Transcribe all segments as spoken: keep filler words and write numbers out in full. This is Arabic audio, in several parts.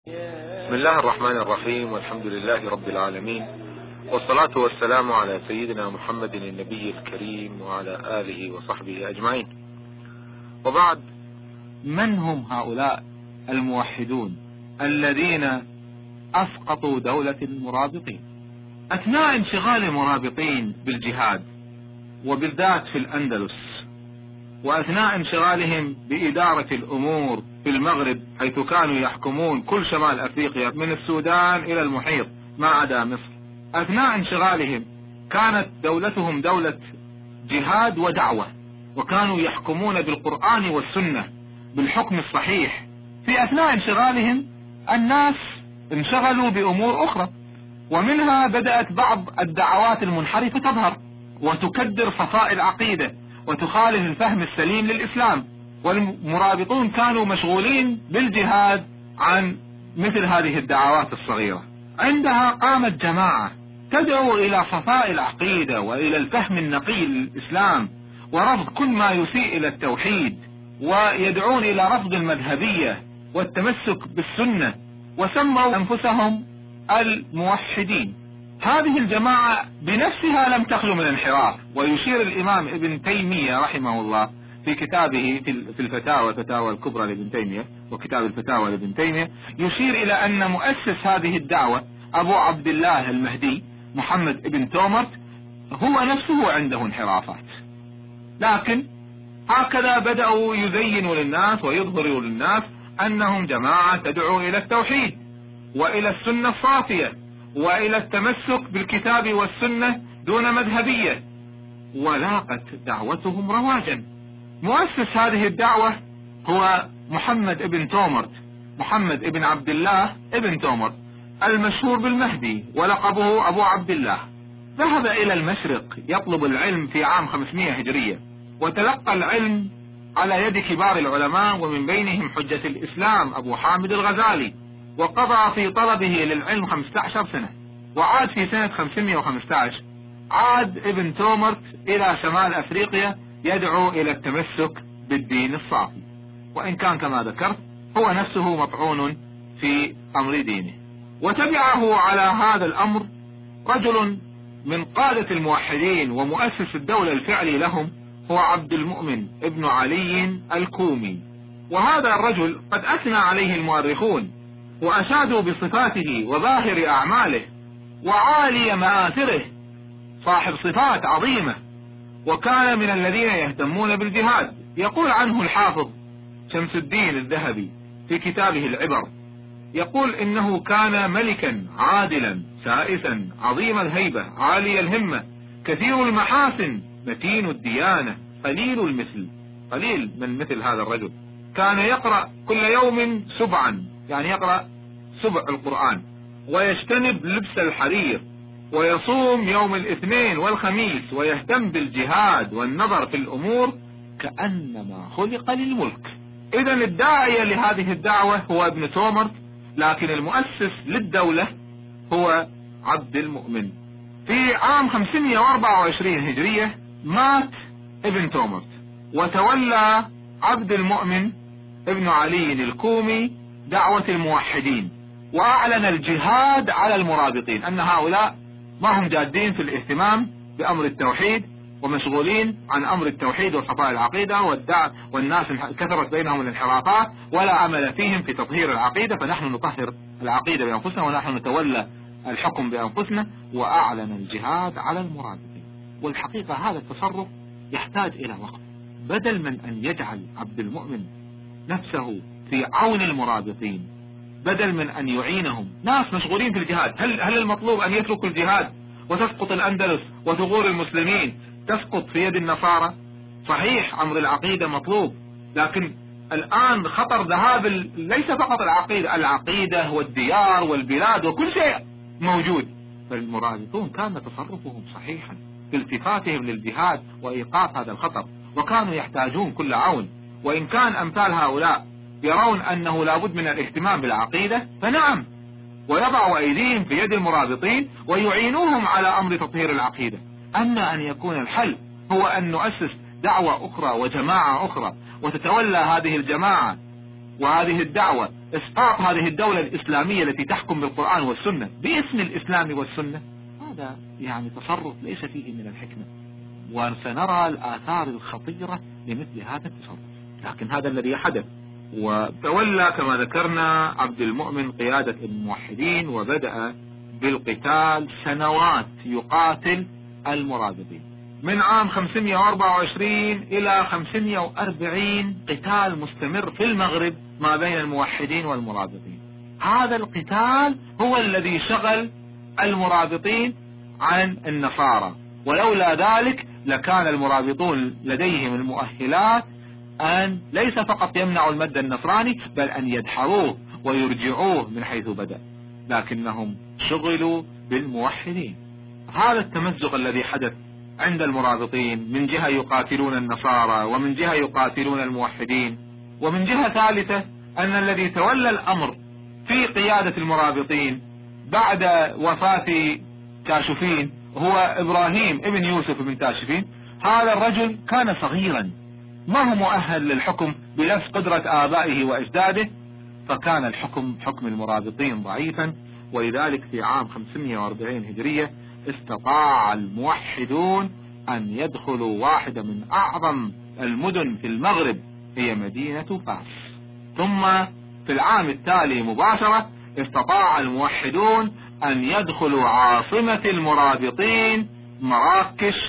بسم الله الرحمن الرحيم، والحمد لله رب العالمين، والصلاة والسلام على سيدنا محمد النبي الكريم وعلى آله وصحبه أجمعين. وبعد، من هم هؤلاء الموحدون الذين أسقطوا دولة المرابطين؟ أثناء انشغال المرابطين بالجهاد وبالذات في الأندلس، وأثناء انشغالهم بإدارة الأمور في المغرب، حيث كانوا يحكمون كل شمال أفريقيا من السودان إلى المحيط ما عدا مصر، أثناء انشغالهم كانت دولتهم دولة جهاد ودعوة، وكانوا يحكمون بالقرآن والسنة بالحكم الصحيح. في أثناء انشغالهم الناس انشغلوا بأمور أخرى، ومنها بدأت بعض الدعوات المنحرفة تظهر وتكدر صفاء العقيدة وتخالف الفهم السليم للإسلام، والمرابطون كانوا مشغولين بالجهاد عن مثل هذه الدعوات الصغيرة. عندها قامت جماعة تدعو إلى صفاء العقيدة وإلى الفهم النقي للإسلام ورفض كل ما يسيء إلى التوحيد، ويدعون إلى رفض المذهبية والتمسك بالسنة، وسموا أنفسهم الموحدين. هذه الجماعة بنفسها لم تخلو من الانحراف، ويشير الإمام ابن تيمية رحمه الله في كتابه في الفتاوى الفتاوى الكبرى لابن تيمية وكتاب الفتاوى لابن تيمية، يشير إلى أن مؤسس هذه الدعوة أبو عبد الله المهدي محمد ابن تومرت هو نفسه عنده انحرافات، لكن هكذا بدأوا يزينوا للناس ويظهروا للناس أنهم جماعة تدعو إلى التوحيد وإلى السنة الصافية وإلى التمسك بالكتاب والسنة دون مذهبية، ولاقت دعوتهم رواجا. مؤسس هذه الدعوة هو محمد ابن تومرت، محمد ابن عبد الله ابن تومرت المشهور بالمهدي، ولقبه أبو عبد الله. ذهب إلى المشرق يطلب العلم في عام خمسمائة هجرية، وتلقى العلم على يد كبار العلماء، ومن بينهم حجة الإسلام أبو حامد الغزالي، وقضى في طلبه للعلم خمسة عشر سنة. وعاد في سنة خمسمائة وخمسة عشر عاد ابن تومرت إلى شمال أفريقيا يدعو إلى التمسك بالدين الصافي، وإن كان كما ذكرت هو نفسه مطعون في أمر دينه. وتبعه على هذا الأمر رجل من قادة الموحدين ومؤسس الدولة الفعلي لهم، هو عبد المؤمن ابن علي الكومي. وهذا الرجل قد أثنى عليه المؤرخون وأشادوا بصفاته وظاهر أعماله وعالي مآثره، صاحب صفات عظيمة، وكان من الذين يهتمون بالجهاد. يقول عنه الحافظ شمس الدين الذهبي في كتابه العبر، يقول إنه كان ملكا عادلا سائسا عظيم الهيبة عالي الهمة كثير المحاسن متين الديانة قليل المثل. قليل من مثل هذا الرجل. كان يقرأ كل يوم سبعا، يعني يقرأ سبع القرآن، ويجتنب لبس الحرير، ويصوم يوم الاثنين والخميس، ويهتم بالجهاد والنظر في الأمور كأنما خلق للملك. إذا الداعية لهذه الدعوة هو ابن تومرت، لكن المؤسس للدولة هو عبد المؤمن. في عام خمسمائة وأربعة وعشرين هجرية مات ابن تومرت، وتولى عبد المؤمن ابن علي الكومي دعوة الموحدين، وأعلن الجهاد على المرابطين، أن هؤلاء ما هم جادين في الاهتمام بأمر التوحيد، ومشغولين عن أمر التوحيد وصفاء العقيدة والدع والناس كثرت بينهم الانحرافات ولا أمل فيهم في تطهير العقيدة، فنحن نطهر العقيدة بأنفسنا ونحن نتولى الحكم بأنفسنا. وأعلن الجهاد على المرابطين. والحقيقة هذا التصرف يحتاج إلى وقت، بدل من أن يجعل عبد المؤمن نفسه في عون المرابطين، بدل من أن يعينهم، ناس مشغولين في الجهاد. هل هل المطلوب أن يتركوا الجهاد وتسقط الأندلس وثغور المسلمين تسقط في يد النصارى؟ صحيح أمر العقيدة مطلوب، لكن الآن خطر ذهاب ليس فقط العقيدة، العقيدة والديار والبلاد وكل شيء موجود. فالمرابطون كان تصرفهم صحيحا في التفاتهم للجهاد وإيقاف هذا الخطر، وكانوا يحتاجون كل عون. وإن كان أمثال هؤلاء يرون أنه لابد من الاهتمام بالعقيدة، فنعم، ويضعوا أيديهم في يد المرابطين ويعينوهم على أمر تطهير العقيدة. أما أن يكون الحل هو أن نؤسس دعوة أخرى وجماعة أخرى، وتتولى هذه الجماعة وهذه الدعوة إسقاط هذه الدولة الإسلامية التي تحكم بالقرآن والسنة باسم الإسلام والسنة، هذا يعني تصرف ليس فيه من الحكمة، وسنرى الآثار الخطيرة لمثل هذا التصرف. لكن هذا الذي حدث، وتولى كما ذكرنا عبد المؤمن قيادة الموحدين، وبدأ بالقتال سنوات يقاتل المرابطين من عام خمسمائة وأربعة وعشرين إلى خمسمائة وأربعين، قتال مستمر في المغرب ما بين الموحدين والمرابطين. هذا القتال هو الذي شغل المرابطين عن النصارى، ولولا ذلك لكان المرابطون لديهم المؤهلات أن ليس فقط يمنعوا المد النصراني، بل أن يدحروه ويرجعوه من حيث بدأ، لكنهم شغلوا بالموحدين. هذا التمزق الذي حدث عند المرابطين، من جهة يقاتلون النصارى ومن جهة يقاتلون الموحدين، ومن جهة ثالثة أن الذي تولى الأمر في قيادة المرابطين بعد وفاة تاشفين هو إبراهيم ابن يوسف بن تاشفين. هذا الرجل كان صغيرا، ما هو مؤهل للحكم بنفس قدرة آبائه وأجداده، فكان الحكم حكم المرابطين ضعيفا. ولذلك في عام خمسمائة وأربعين هجرية استطاع الموحدون أن يدخلوا واحدة من أعظم المدن في المغرب، هي مدينة فاس. ثم في العام التالي مباشرة استطاع الموحدون أن يدخلوا عاصمة المرابطين مراكش،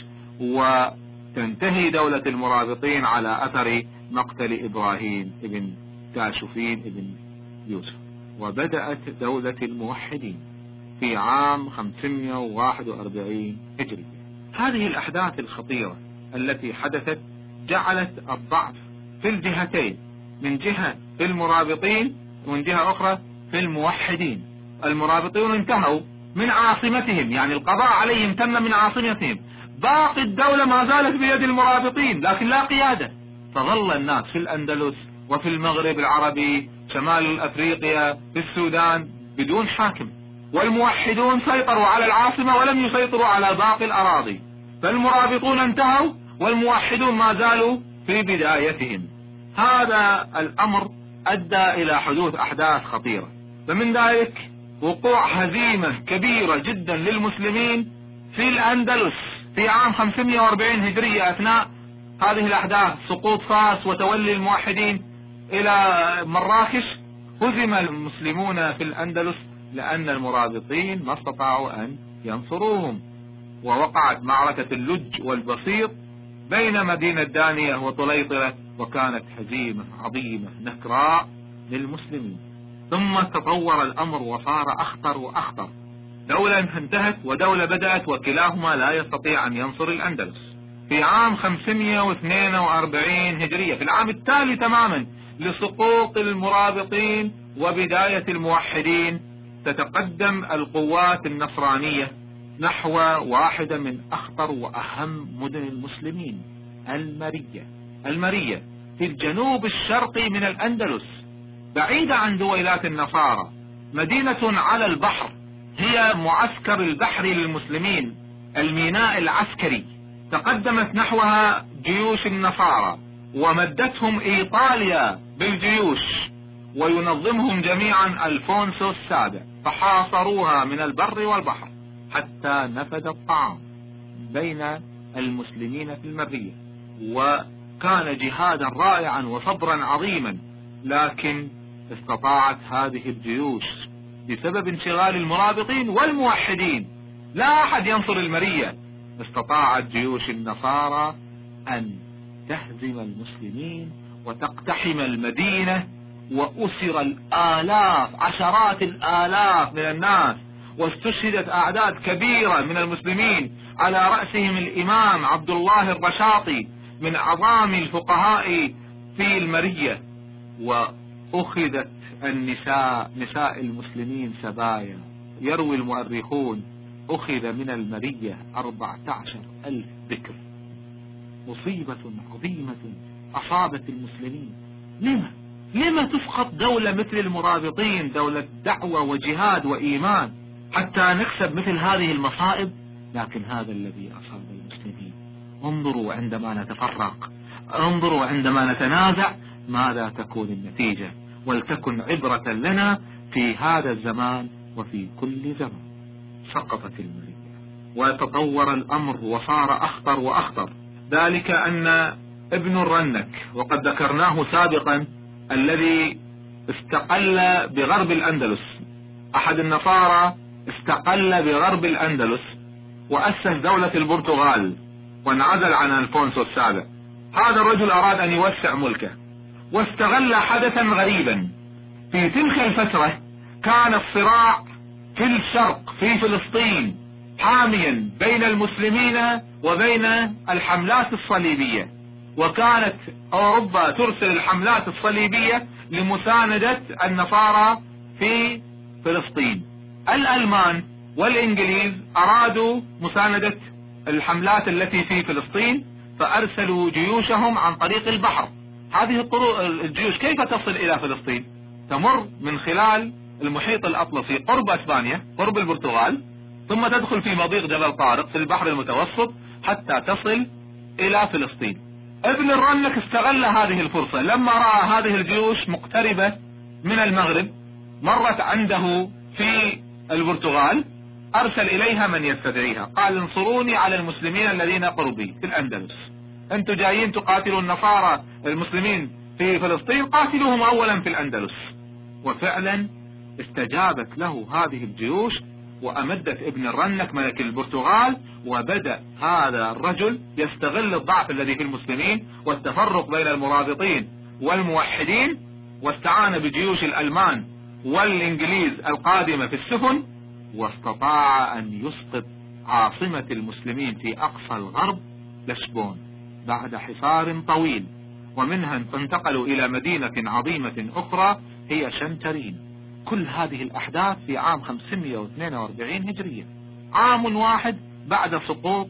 وتنتهي دولة المرابطين على أثر مقتل إبراهيم ابن تاشفين ابن يوسف، وبدأت دولة الموحدين في عام خمسمائة وواحد وأربعين هجري. هذه الأحداث الخطيرة التي حدثت جعلت الضعف في الجهتين، من جهة في المرابطين ومن جهة أخرى في الموحدين. المرابطون انتهوا من عاصمتهم، يعني القضاء عليهم تم من عاصمتهم، باقي الدولة ما زالت بيد المرابطين لكن لا قيادة. فظل الناس في الأندلس وفي المغرب العربي، شمال أفريقيا، في السودان بدون حاكم، والموحدون سيطروا على العاصمة ولم يسيطروا على باقي الأراضي. فالمرابطون انتهوا والموحدون ما زالوا في بدايتهم. هذا الأمر أدى إلى حدوث أحداث خطيرة، فمن ذلك وقوع هزيمة كبيرة جدا للمسلمين في الأندلس في عام خمسمائة وأربعين هجرية. أثناء هذه الأحداث سقوط فاس وتولي الموحدين إلى مراكش، هزم المسلمون في الأندلس لأن المرابطين ما استطاعوا أن ينصروهم، ووقعت معركة اللج والبسيط بين مدينة دانية وطليطلة، وكانت هزيمة عظيمة نكراء للمسلمين. ثم تطور الأمر وصار أخطر وأخطر، دولة انتهت ودولة بدأت، وكلاهما لا يستطيع أن ينصر الأندلس. في عام خمسمائة واثنين وأربعين هجرية، في العام التالي تماما لسقوط المرابطين وبداية الموحدين، تتقدم القوات النصرانية نحو واحدة من أخطر وأهم مدن المسلمين، المرية. المرية في الجنوب الشرقي من الأندلس، بعيدة عن دويلات النصارى، مدينة على البحر، هي معسكر البحري للمسلمين، الميناء العسكري. تقدمت نحوها جيوش النصارى ومدتهم إيطاليا بالجيوش، وينظمهم جميعا ألفونسو السابع، فحاصروها من البر والبحر حتى نفد الطعام بين المسلمين في المرية. وكان جهادا رائعا وصبرا عظيما، لكن استطاعت هذه الجيوش بسبب انشغال المرابطين والموحدين، لا أحد ينصر المرية، استطاعت جيوش النصارى أن تهزم المسلمين وتقتحم المدينة، وأسر الآلاف، عشرات الآلاف من الناس، واستشهدت أعداد كبيرة من المسلمين، على رأسهم الإمام عبد الله الرشاطي من أعظم الفقهاء في المرية. وأخذت النساء، نساء المسلمين سبايا. يروي المؤرخون أخذ من المرية أربعة عشر ألف ذكر. مصيبة عظيمة أصابت المسلمين. لما؟ لما تسقط دولة مثل المرابطين، دولة دعوة وجهاد وإيمان، حتى نكسب مثل هذه المصائب؟ لكن هذا الذي أصاب المسلمين. انظروا عندما نتفرق، انظروا عندما نتنازع، ماذا تكون النتيجة؟ ولتكن عبرة لنا في هذا الزمان وفي كل زمان. سقطت المرية وتطور الأمر وصار أخطر وأخطر، ذلك أن ابن الرنك، وقد ذكرناه سابقا، الذي استقل بغرب الأندلس، أحد النصارى استقل بغرب الأندلس وأسس دولة البرتغال وانعزل عن ألفونسو السابع. هذا الرجل أراد أن يوسع ملكه واستغل حدثا غريبا. في تلك الفترة كان الصراع في الشرق في فلسطين حاميا بين المسلمين وبين الحملات الصليبية، وكانت أوروبا ترسل الحملات الصليبية لمساندة النصارى في فلسطين. الألمان والإنجليز أرادوا مساندة الحملات التي في فلسطين، فأرسلوا جيوشهم عن طريق البحر. هذه الطرق الجيوش كيف تصل إلى فلسطين؟ تمر من خلال المحيط الأطلسي قرب أسبانيا، قرب البرتغال، ثم تدخل في مضيق جبل طارق في البحر المتوسط حتى تصل إلى فلسطين. ابن الرنك استغل هذه الفرصة لما رأى هذه الجيوش مقتربة من المغرب، مرت عنده في البرتغال، أرسل إليها من يستدعيها، قال انصروني على المسلمين الذين قربي في الأندلس، أنتم جايين تقاتلوا النصارى المسلمين في فلسطين، قاتلوهم أولا في الأندلس. وفعلا استجابت له هذه الجيوش وأمدت ابن الرنك ملك البرتغال، وبدأ هذا الرجل يستغل الضعف الذي في المسلمين والتفرق بين المرابطين والموحدين، واستعان بجيوش الألمان والإنجليز القادمة في السفن، واستطاع أن يسقط عاصمة المسلمين في أقصى الغرب لشبون بعد حصار طويل، ومنها انتقلوا إلى مدينة عظيمة أخرى هي شنترين. كل هذه الأحداث في عام خمسمائة واثنين وأربعين هجرية، عام واحد بعد سقوط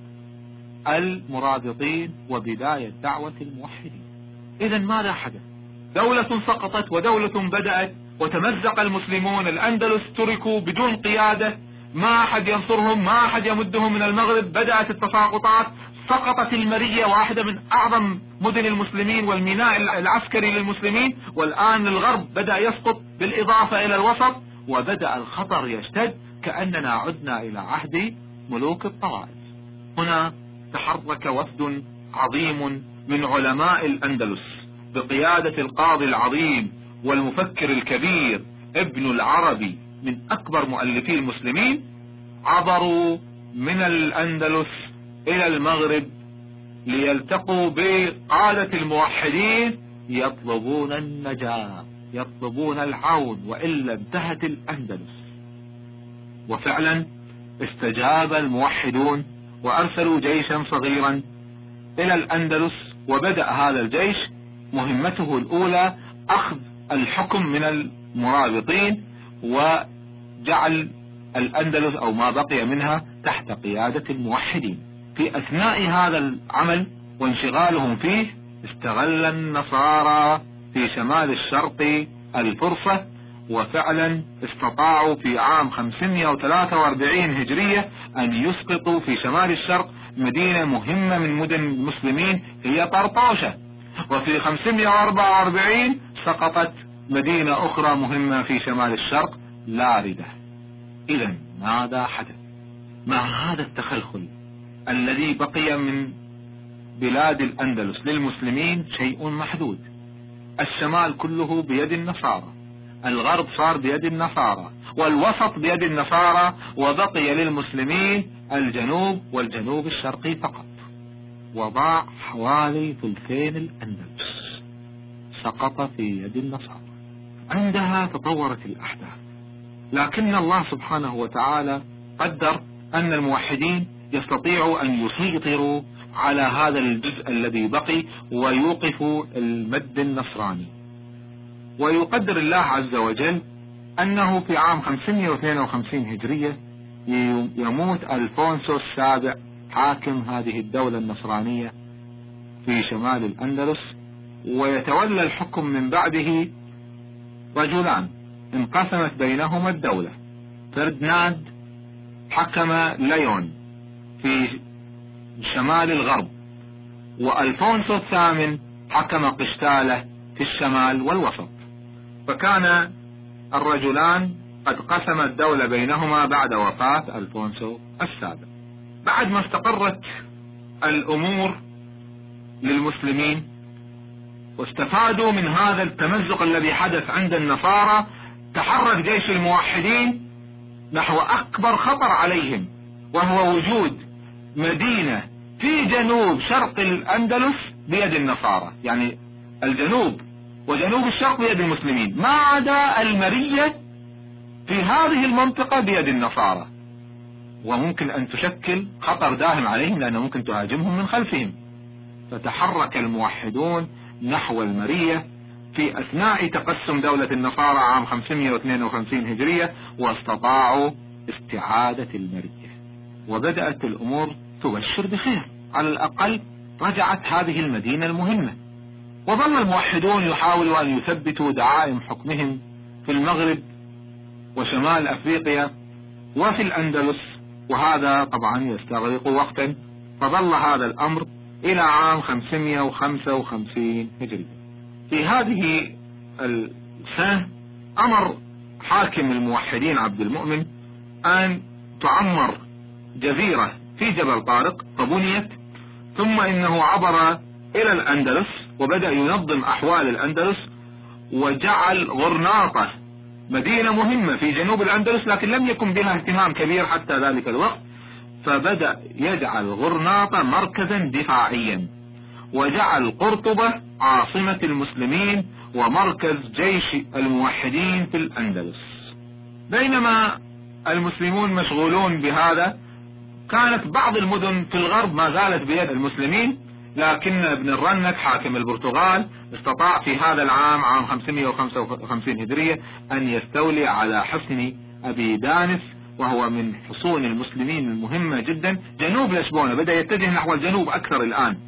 المرابطين وبداية دعوة الموحدين. إذن ماذا حدث؟ دولة سقطت ودولة بدأت، وتمزق المسلمون. الأندلس تركوا بدون قيادة، ما أحد ينصرهم، ما أحد يمدهم من المغرب، بدأت التساقطات، سقطت المرية، واحدة من أعظم مدن المسلمين والميناء العسكري للمسلمين، والآن الغرب بدأ يسقط بالإضافة إلى الوسط، وبدأ الخطر يشتد، كأننا عدنا إلى عهد ملوك الطوائف. هنا تحرك وفد عظيم من علماء الأندلس بقيادة القاضي العظيم والمفكر الكبير ابن العربي من أكبر مؤلفي المسلمين، عبروا من الأندلس إلى المغرب ليلتقوا بقادة الموحدين يطلبون النجاة، يطلبون العون، وإلا انتهت الأندلس. وفعلا استجاب الموحدون وأرسلوا جيشا صغيرا إلى الأندلس، وبدأ هذا الجيش مهمته الأولى أخذ الحكم من المرابطين وجعل الأندلس أو ما بقي منها تحت قيادة الموحدين. في أثناء هذا العمل وانشغالهم فيه استغل النصارى في شمال الشرق الفرصة، وفعلا استطاعوا في عام خمسمائة وثلاثة وأربعين هجرية أن يسقطوا في شمال الشرق مدينة مهمة من مدن المسلمين هي طرطوشة، وفي خمسمائة وأربعة وأربعين سقطت مدينة أخرى مهمة في شمال الشرق لاردة. إذا ماذا حدث؟ مع هذا التخلخل الذي بقي من بلاد الأندلس للمسلمين شيء محدود. الشمال كله بيد النصارى، الغرب صار بيد النصارى، والوسط بيد النصارى، وبقي للمسلمين الجنوب والجنوب الشرقي فقط. وضاع حوالي ثلثين الأندلس سقط في يد النصارى. عندها تطورت الأحداث، لكن الله سبحانه وتعالى قدر أن الموحدين يستطيعوا أن يسيطروا على هذا الجزء الذي بقي ويوقفوا المد النصراني. ويقدر الله عز وجل أنه في عام خمسمائة واثنين وخمسين هجرية يموت ألفونسو السابع حاكم هذه الدولة النصرانية في شمال الأندلس، ويتولى الحكم من بعده رجلان انقسمت بينهما الدولة. فردناند حكم ليون في شمال الغرب، وألفونسو الثامن حكم قشتالة في الشمال والوسط. فكان الرجلان قد قسم الدولة بينهما بعد وفاة ألفونسو السابع. بعد ما استقرت الأمور للمسلمين واستفادوا من هذا التمزق الذي حدث عند النصارى، تحرك جيش الموحدين نحو أكبر خطر عليهم، وهو وجود مدينة في جنوب شرق الأندلس بيد النصارى، يعني الجنوب وجنوب الشرق بيد المسلمين، ما عدا المرية في هذه المنطقة بيد النصارى، وممكن أن تشكل خطر داهم عليهم لأنه ممكن تهاجمهم من خلفهم. فتحرك الموحدون نحو المرية في أثناء تقسم دولة النصارى عام خمسمائة واثنين وخمسين هجرية، واستطاعوا استعادة المرية، وبدأت الأمور تبشر بخير، على الأقل رجعت هذه المدينة المهمة. وظل الموحدون يحاولوا أن يثبتوا دعائم حكمهم في المغرب وشمال أفريقيا وفي الأندلس، وهذا طبعا يستغرق وقتا، فظل هذا الأمر إلى عام خمسمائة وخمسة وخمسين هجرية. في هذه السنة أمر حاكم الموحدين عبد المؤمن أن تعمر جزيرة في جبل طارق فبنيت، ثم إنه عبر إلى الأندلس وبدأ ينظم أحوال الأندلس، وجعل غرناطة مدينة مهمة في جنوب الأندلس لكن لم يكن بها اهتمام كبير حتى ذلك الوقت، فبدأ يجعل غرناطة مركزا دفاعيا، وجعل قرطبة عاصمة المسلمين ومركز جيش الموحدين في الأندلس. بينما المسلمون مشغولون بهذا، كانت بعض المدن في الغرب ما زالت بيد المسلمين، لكن ابن الرنك حاكم البرتغال استطاع في هذا العام عام خمسمائة وخمسة وخمسين هجرية أن يستولي على حصن أبي دانس، وهو من حصون المسلمين المهمة جدا جنوب لشبونة، بدأ يتجه نحو الجنوب أكثر الآن،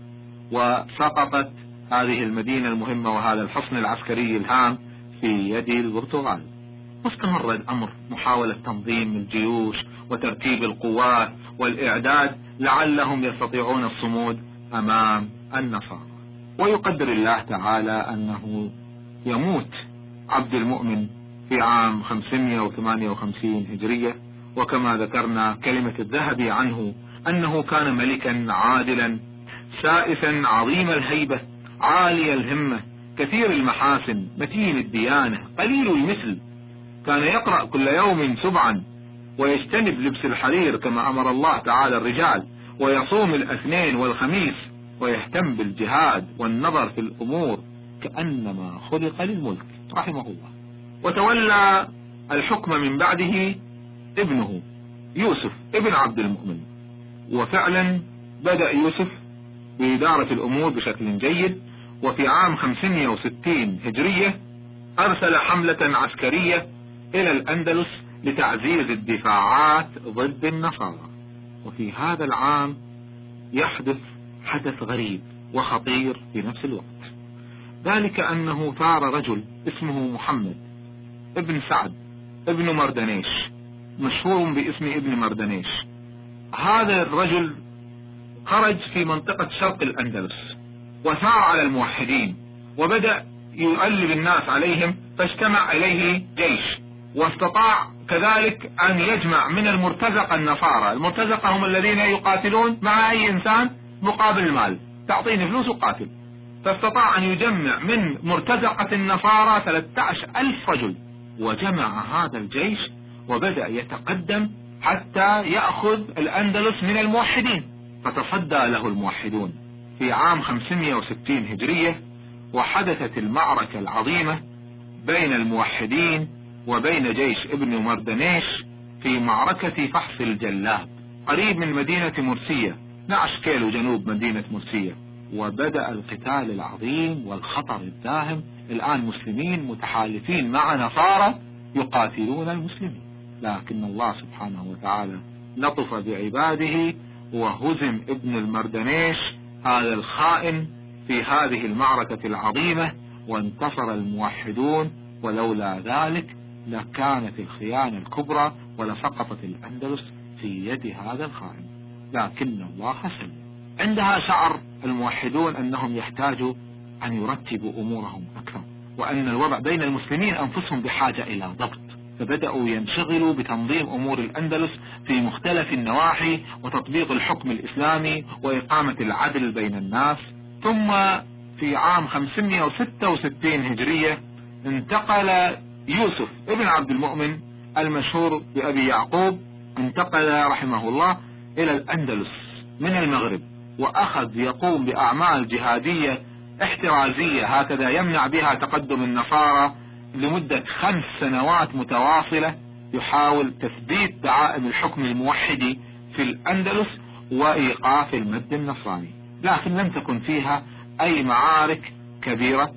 وسقطت هذه المدينة المهمة وهذا الحصن العسكري الهام في يد البرتغال. واستمر الأمر محاولة تنظيم الجيوش وترتيب القوات والإعداد لعلهم يستطيعون الصمود أمام النصارى. ويقدر الله تعالى أنه يموت عبد المؤمن في عام خمسمائة وثمانية وخمسين هجرية، وكما ذكرنا كلمة الذهبي عنه أنه كان ملكا عادلا سائسا عظيم الهيبة عالي الهمة كثير المحاسن متين الديانة قليل المثل، كان يقرأ كل يوم سبعا ويجتنب لبس الحرير كما أمر الله تعالى الرجال، ويصوم الاثنين والخميس، ويهتم بالجهاد والنظر في الأمور كأنما خلق للملك رحمه الله. وتولى الحكم من بعده ابنه يوسف ابن عبد المؤمن، وفعلا بدأ يوسف بإدارة الأمور بشكل جيد. وفي عام خمسمائة وستين هجرية أرسل حملة عسكرية إلى الأندلس لتعزيز الدفاعات ضد النصارى. وفي هذا العام يحدث حدث غريب وخطير في نفس الوقت، ذلك أنه ثار رجل اسمه محمد ابن سعد ابن مردنيش، مشهور باسم ابن مردنيش. هذا الرجل خرج في منطقة شرق الأندلس وثار على الموحدين وبدأ يؤلب الناس عليهم، فاجتمع إليه جيش، واستطاع كذلك أن يجمع من المرتزقة النصارى. المرتزقة هم الذين يقاتلون مع أي إنسان مقابل المال، تعطيني فلوس وقاتل. فاستطاع أن يجمع من مرتزقة النصارى ثلاثة عشر ألف رجل، وجمع هذا الجيش وبدأ يتقدم حتى يأخذ الأندلس من الموحدين. فتصدى له الموحدون في عام خمسمائة وستين هجرية، وحدثت المعركة العظيمة بين الموحدين وبين جيش ابن مردنيش في معركة فحص الجلاب قريب من مدينة مرسية، اثني عشر كيلو جنوب مدينة مرسية. وبدأ القتال العظيم والخطر الداهم. الآن مسلمين متحالفين مع نصارى يقاتلون المسلمين، لكن الله سبحانه وتعالى لطف بعباده وهزم ابن المردنيش هذا الخائن في هذه المعركة العظيمة، وانتصر الموحدون. ولولا ذلك لكانت الخيانة الكبرى ولسقطت الأندلس في يد هذا الخائن، لكن الله حسن. عندها شعر الموحدون أنهم يحتاجوا أن يرتبوا أمورهم أكثر وأن الوضع بين المسلمين أنفسهم بحاجة إلى ضبط، فبدأوا ينشغلوا بتنظيم أمور الأندلس في مختلف النواحي وتطبيق الحكم الإسلامي وإقامة العدل بين الناس. ثم في عام خمسمائة وستة وستين هجرية انتقل يوسف ابن عبد المؤمن المشهور بأبي يعقوب، انتقل رحمه الله إلى الأندلس من المغرب، وأخذ يقوم بأعمال جهادية احترازية هكذا يمنع بها تقدم النصارى لمدة خمس سنوات متواصلة، يحاول تثبيت دعائم الحكم الموحدي في الأندلس وإيقاف المد النصراني، لكن لم تكن فيها أي معارك كبيرة،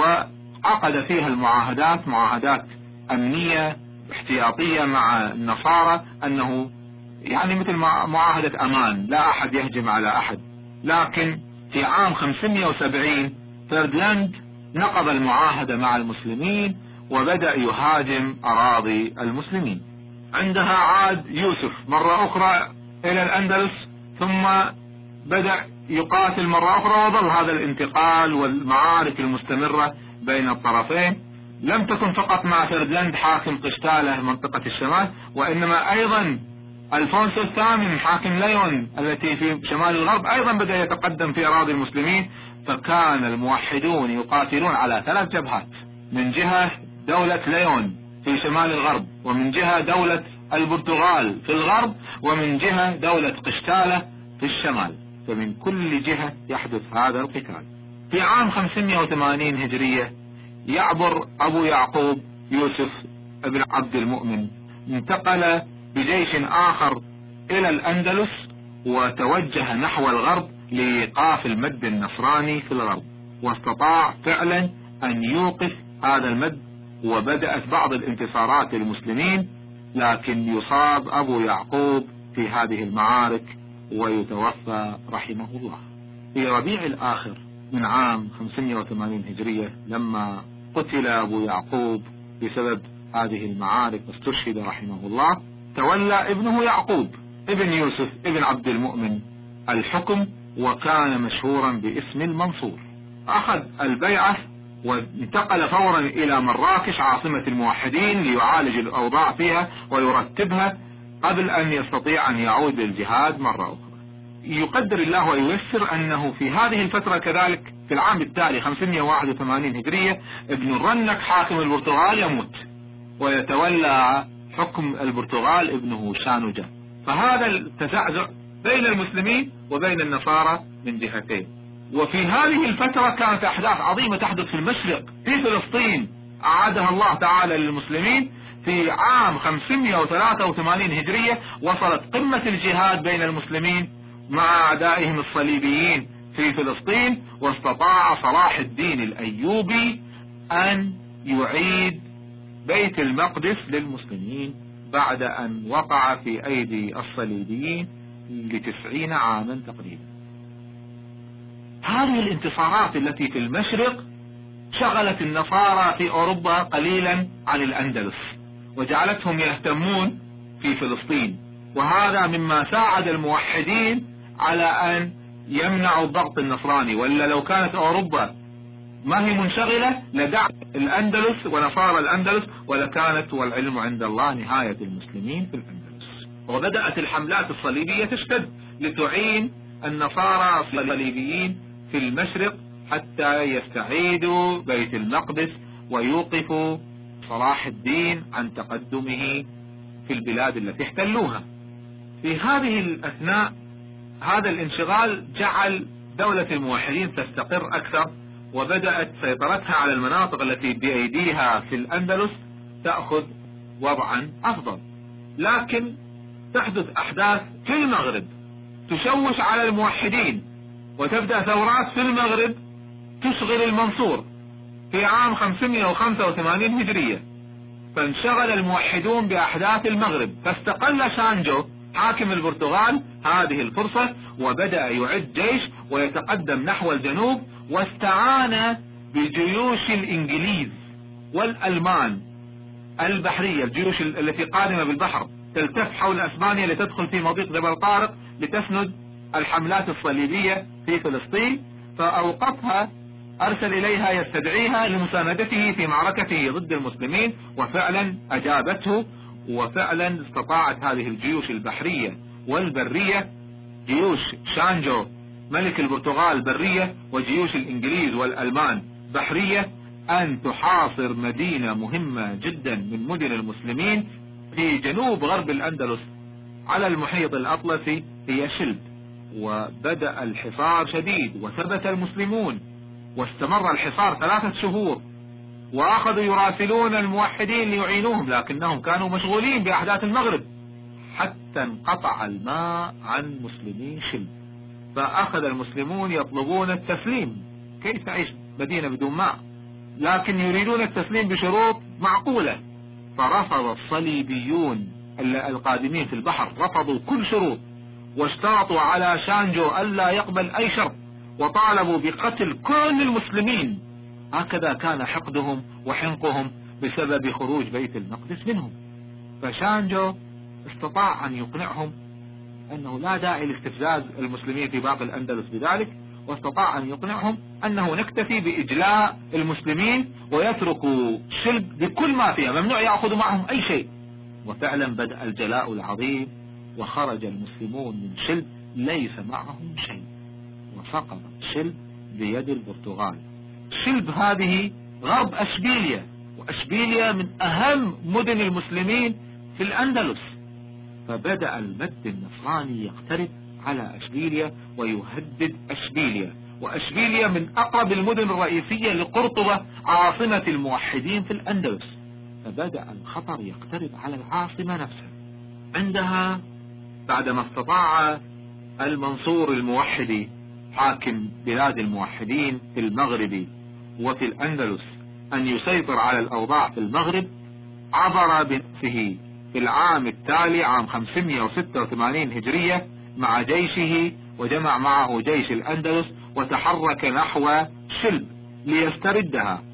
وعقد فيها المعاهدات معاهدات أمنية احتياطية مع النصارى، أنه يعني مثل معاهدة أمان لا أحد يهجم على أحد. لكن في عام خمسمائة وسبعين فردلاند نقض المعاهدة مع المسلمين وبدأ يهاجم أراضي المسلمين. عندها عاد يوسف مرة أخرى إلى الأندلس، ثم بدأ يقاتل مرة أخرى، وظل هذا الانتقال والمعارك المستمرة بين الطرفين. لم تكن فقط مع فردلاند حاكم قشتالة منطقة الشمال، وإنما أيضا ألفونسو الثامن حاكم ليون التي في شمال الغرب أيضا بدأ يتقدم في أراضي المسلمين. فكان الموحدون يقاتلون على ثلاث جبهات، من جهة دولة ليون في شمال الغرب، ومن جهة دولة البرتغال في الغرب، ومن جهة دولة قشتالة في الشمال، فمن كل جهة يحدث هذا القتال. في عام خمسمائة وثمانين هجرية يعبر أبو يعقوب يوسف ابن عبد المؤمن، انتقل بجيش آخر إلى الأندلس وتوجه نحو الغرب لإيقاف المد النصراني في الغرب، واستطاع فعلا أن يوقف هذا المد، وبدأت بعض الانتصارات للمسلمين، لكن يصاب أبو يعقوب في هذه المعارك ويتوفى رحمه الله. في ربيع الآخر من عام خمسمائة وثمانين هجرية لما قتل أبو يعقوب بسبب هذه المعارك واستشهد رحمه الله، تولى ابنه يعقوب ابن يوسف ابن عبد المؤمن الحكم، وكان مشهورا باسم المنصور. أخذ البيعة وانتقل فورا إلى مراكش عاصمة الموحدين ليعالج الأوضاع فيها ويرتبها قبل أن يستطيع أن يعود للجهاد مرة أخرى. يقدر الله وييسر أنه في هذه الفترة كذلك في العام التالي خمسمائة وواحد وثمانين هجرية ابن الرنك حاكم البرتغال يموت، ويتولى حكم البرتغال ابنه شانوجا. فهذا التزعزع بين المسلمين وبين النصارى من جهتين. وفي هذه الفترة كانت أحداث عظيمة تحدث في المشرق في فلسطين أعادها الله تعالى للمسلمين. في عام خمسمائة وثلاثة وثمانين هجرية وصلت قمة الجهاد بين المسلمين مع أعدائهم الصليبيين في فلسطين، واستطاع صلاح الدين الأيوبي أن يعيد بيت المقدس للمسلمين بعد أن وقع في أيدي الصليبيين لتسعين عاما تقريبا. هذه الانتصارات التي في المشرق شغلت النصارى في أوروبا قليلا عن الأندلس، وجعلتهم يهتمون في فلسطين، وهذا مما ساعد الموحدين على أن يمنعوا الضغط النصراني. ولا لو كانت أوروبا ما هي منشغلة لدعم الأندلس ونصارى الأندلس، ولكانت والعلم عند الله نهاية المسلمين في الأندلس. وبدأت الحملات الصليبية تشتد لتعين النصارى الصليبيين في المشرق حتى يستعيدوا بيت المقدس ويوقفوا صلاح الدين عن تقدمه في البلاد التي احتلوها. في هذه الأثناء هذا الانشغال جعل دولة الموحدين تستقر أكثر، وبدأت سيطرتها على المناطق التي بأيديها في الأندلس تأخذ وضعا أفضل. لكن تحدث أحداث في المغرب تشوش على الموحدين، وتبدأ ثورات في المغرب تشغل المنصور في عام خمسمائة وخمسة وثمانين هجرية. فانشغل الموحدون بأحداث المغرب، فاستقل شانجو حاكم البرتغال هذه الفرصة وبدأ يعد جيش ويتقدم نحو الجنوب، واستعان بجيوش الإنجليز والألمان البحرية، الجيوش التي قادمة بالبحر تلتف حول أسبانيا لتدخل في مضيق جبل طارق لتسند الحملات الصليبية في فلسطين. فأوقفها أرسل إليها يستدعيها لمساندته في معركته ضد المسلمين، وفعلا أجابته، وفعلا استطاعت هذه الجيوش البحرية والبرية، جيوش شانجو ملك البرتغال برية وجيوش الإنجليز والألمان بحرية، أن تحاصر مدينة مهمة جدا من مدن المسلمين في جنوب غرب الأندلس على المحيط الأطلسي، هي شلب. وبدأ الحصار شديد وثبت المسلمون، واستمر الحصار ثلاثة شهور، وأخذوا يراسلون الموحدين ليعينوهم، لكنهم كانوا مشغولين بأحداث المغرب، حتى انقطع الماء عن مسلمين شلب. فأخذ المسلمون يطلبون التسليم، كيف تعيش مدينة بدون ماء؟ لكن يريدون التسليم بشروط معقولة. فرفض الصليبيون القادمين في البحر، رفضوا كل شروط، واشترطوا على شانجو ألا يقبل أي شرط، وطالبوا بقتل كل المسلمين. هكذا كان حقدهم وحنقهم بسبب خروج بيت المقدس منهم. فشانجو استطاع أن يقنعهم أنه لا داعي لاستفزاز المسلمين في باقي الأندلس بذلك، واستطاع أن يقنعهم أنه نكتفي بإجلاء المسلمين ويتركوا شلب بكل ما فيها، ممنوع يأخذوا معهم أي شيء. وفعلا بدأ الجلاء العظيم، وخرج المسلمون من شلب ليس معهم شيء، وسقط شلب بيد البرتغال. شلب هذه غرب أشبيلية، وأشبيلية من أهم مدن المسلمين في الأندلس. فبدأ المد النصراني يقترب على أشبيلية ويهدد أشبيلية، وأشبيلية من أقرب المدن الرئيسية لقرطبة عاصمة الموحدين في الأندلس. فبدأ الخطر يقترب على العاصمة نفسها. عندها بعدما استطاع المنصور الموحدي حاكم بلاد الموحدين في المغرب وفي الأندلس أن يسيطر على الأوضاع في المغرب، عبر بنفسه في العام التالي عام خمسمائة وستة وثمانين هجرية مع جيشه، وجمع معه جيش الأندلس وتحرك نحو شلب ليستردها،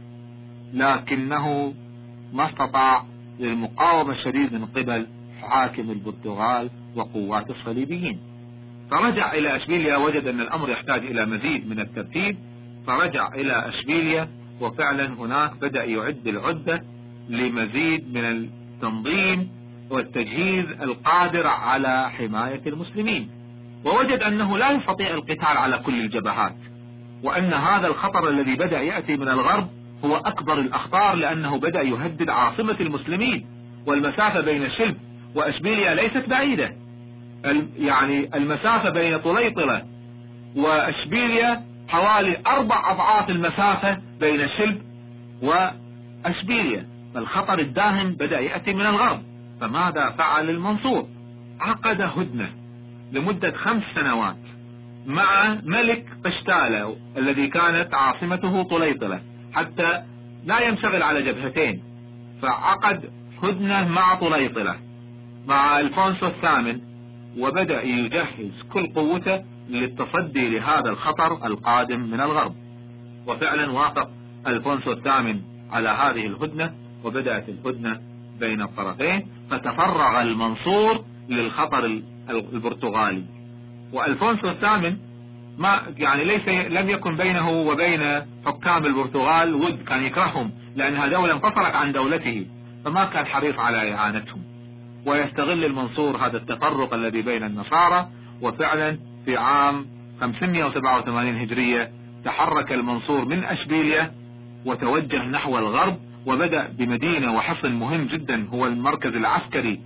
لكنه ما استطاع للمقاومة الشديد من قبل حاكم البرتغال وقوات الصليبيين. فرجع إلى أشبيلية، وجد أن الأمر يحتاج إلى مزيد من الترتيب، فرجع إلى أشبيلية، وفعلا هناك بدأ يعد العدة لمزيد من التنظيم والتجهيز القادر على حماية المسلمين. ووجد أنه لا يستطيع القتال على كل الجبهات، وأن هذا الخطر الذي بدأ يأتي من الغرب هو أكبر الأخطار، لأنه بدأ يهدد عاصمة المسلمين، والمسافة بين شلب وأشبيلية ليست بعيدة، يعني المسافة بين طليطلة وأشبيلية حوالي أربع أضعاف المسافة بين شلب وأشبيلية. فالخطر الداهم بدأ يأتي من الغرب. فماذا فعل المنصور؟ عقد هدنة لمدة خمس سنوات مع ملك قشتالة الذي كانت عاصمته طليطلة، حتى لا ينشغل على جبهتين. فعقد هدنة مع طليطلة مع الفونسو الثامن، وبدأ يجهز كل قوته للتصدي لهذا الخطر القادم من الغرب. وفعلا وافق الفونسو الثامن على هذه الهدنة، وبدأت الهدنة بين الطرفين، فتفرغ المنصور للخطر البرتغالي. والفونسو الثامن ما يعني ليس لم يكن بينه وبين حكام البرتغال ود، كان يكرههم لأنها دولة انفصلت عن دولته، فما كان حريص على إعانتهم. ويستغل المنصور هذا التفرق الذي بين النصارى. وفعلا في عام خمسمائة وسبعة وثمانين هجرية تحرك المنصور من أشبيلية وتوجه نحو الغرب، وبدأ بمدينة وحصن مهم جدا هو المركز العسكري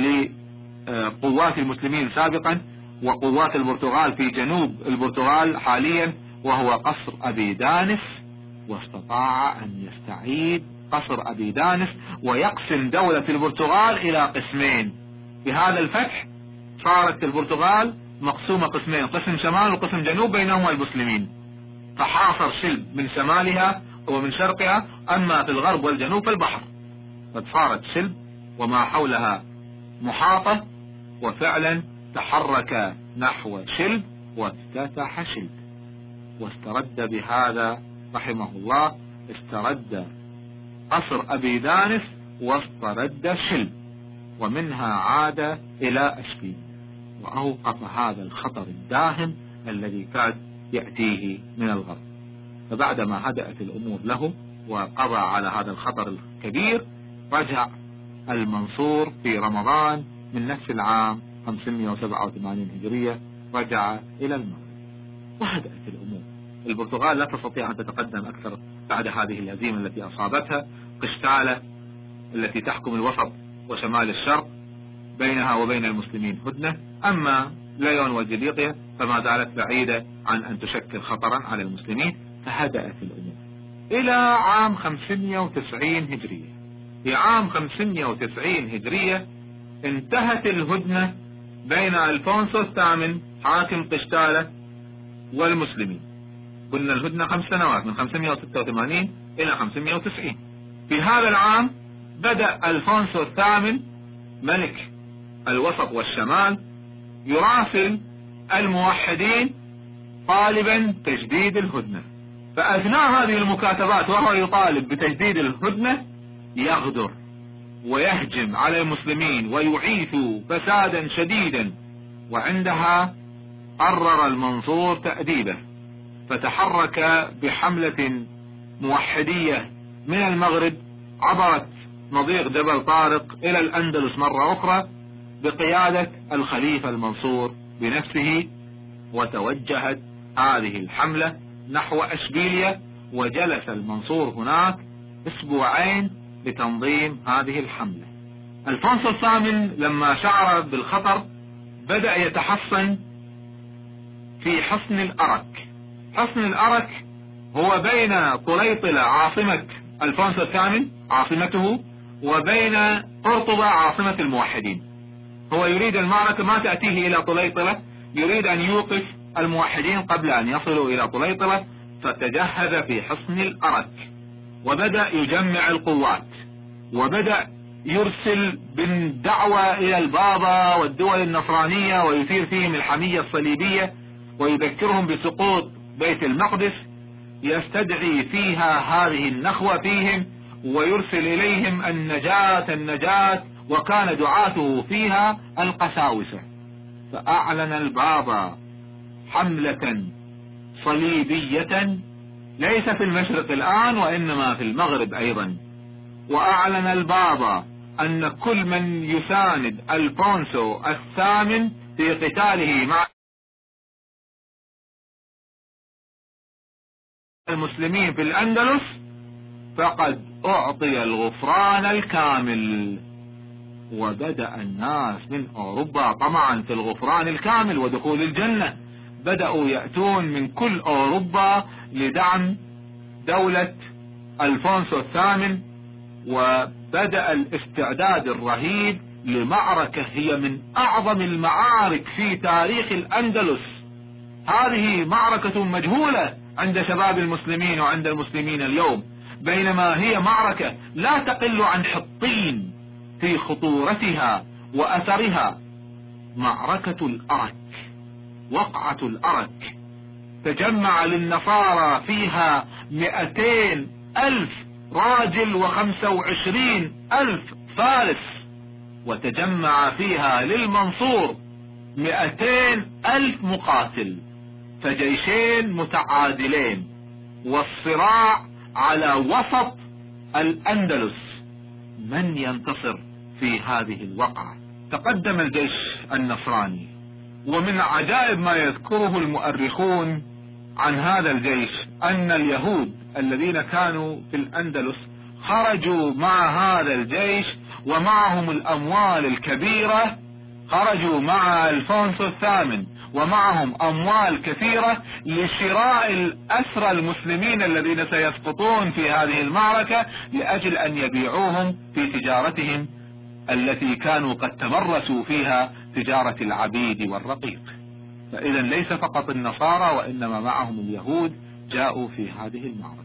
لقوات المسلمين سابقا وقوات البرتغال في جنوب البرتغال حاليا، وهو قصر أبي دانس. واستطاع أن يستعيد قصر أبي دانس ويقسم دولة البرتغال إلى قسمين. بهذا الفتح صارت البرتغال مقسومة قسمين، قسم شمال وقسم جنوب بينهما المسلمين. فحاصر شلب من شمالها ومن شرقها، أما في الغرب والجنوب فالبحر. فصارت شلب وما حولها محاطة، وفعلا تحرك نحو شلب وافتتح شلب، واسترد بهذا رحمه الله، استرد قصر أبي دانس واسترد شلب، ومنها عاد إلى أشبيل، وأوقف هذا الخطر الداهم الذي كاد يأتيه من الغرب. فبعدما هدأت الأمور له وقضى على هذا الخطر الكبير، رجع المنصور في رمضان من نفس العام خمسمائة وسبعة وثمانين هجرية، رجع إلى المغرب وهدأت الأمور. البرتغال لا تستطيع أن تتقدم أكثر بعد هذه الهزيمة التي أصابتها. قشتالة التي تحكم الوسط وشمال الشرق بينها وبين المسلمين هدنة، أما ليون وجليقيا فما زالت بعيدة عن أن تشكل خطرا على المسلمين، فهدأت الأمور إلى عام خمسمائة وتسعين هجرية. في عام خمسمائة وتسعين هجرية انتهت الهدنة بين ألفونسو الثامن حاكم قشتالة والمسلمين. كنا الهدنة خمس سنوات من خمسمائة وستة وثمانين إلى خمسمائة وتسعين. في هذا العام بدأ ألفونسو الثامن ملك الوسط والشمال يراسل الموحدين طالبا تجديد الهدنة. فأثناء هذه المكاتبات وهو يطالب بتجديد الهدنة يغدر ويهجم على المسلمين ويعيث فسادا شديدا، وعندها قرر المنصور تأديبه، فتحرك بحملة موحدية من المغرب، عبرت مضيق جبل طارق إلى الأندلس مرة أخرى بقيادة الخليفة المنصور بنفسه، وتوجهت هذه الحملة نحو أشبيلية، وجلس المنصور هناك أسبوعين لتنظيم هذه الحملة. ألفونسو الثامن لما شعر بالخطر بدأ يتحصن في حصن الأرك. حصن الأرك هو بين طليطلة عاصمة ألفونسو الثامن عاصمته وبين قرطبة عاصمة الموحدين. هو يريد المعركة ما تأتيه إلى طليطلة، يريد أن يوقف الموحدين قبل أن يصلوا إلى طليطلة، فتجهز في حصن الأرك وبدأ يجمع القوات، وبدأ يرسل بالدعوة إلى البابا والدول النصرانية ويثير فيهم الحمية الصليبية ويذكرهم بسقوط بيت المقدس، يستدعي فيها هذه النخوة فيهم ويرسل إليهم النجاة النجاة، وكان دعاته فيها القساوسة. فأعلن البابا حملة صليبية ليس في المشرق الآن وإنما في المغرب أيضا، وأعلن البابا أن كل من يساند ألفونسو الثامن في قتاله مع المسلمين في الأندلس فقد أعطي الغفران الكامل. وبدأ الناس من أوروبا طمعا في الغفران الكامل ودخول الجنة، بدأوا يأتون من كل أوروبا لدعم دولة ألفونسو الثامن، وبدأ الاستعداد الرهيب لمعركة هي من أعظم المعارك في تاريخ الأندلس. هذه معركة مجهولة عند شباب المسلمين وعند المسلمين اليوم، بينما هي معركة لا تقل عن حطين في خطورتها وأثرها. معركة الأرك، وقعة الأرك، تجمع للنصارى فيها مئتين ألف راجل وخمسة وعشرين ألف فارس، وتجمع فيها للمنصور مئتين ألف مقاتل، فجيشين متعادلين، والصراع على وسط الأندلس. من ينتصر في هذه الوقعة؟ تقدم الجيش النصراني، ومن عجائب ما يذكره المؤرخون عن هذا الجيش أن اليهود الذين كانوا في الأندلس خرجوا مع هذا الجيش ومعهم الأموال الكبيرة، خرجوا مع ألفونسو الثامن ومعهم أموال كثيرة لشراء الأسرى المسلمين الذين سيسقطون في هذه المعركة، لأجل أن يبيعوهم في تجارتهم التي كانوا قد تمرسوا فيها، تجارة العبيد والرقيق. فإذا ليس فقط النصارى وإنما معهم اليهود جاءوا في هذه المعركة.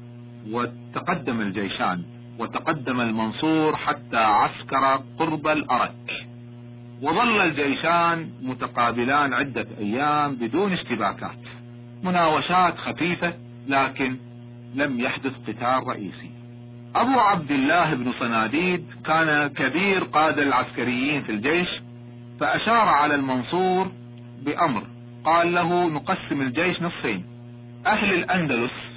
وتقدم الجيشان، وتقدم المنصور حتى عسكر قرب الأرك، وظل الجيشان متقابلان عدة أيام بدون اشتباكات، مناوشات خفيفة، لكن لم يحدث قتال رئيسي. أبو عبد الله بن صناديد كان كبير قادة العسكريين في الجيش، فأشار على المنصور بأمر، قال له: نقسم الجيش نصفين، أهل الأندلس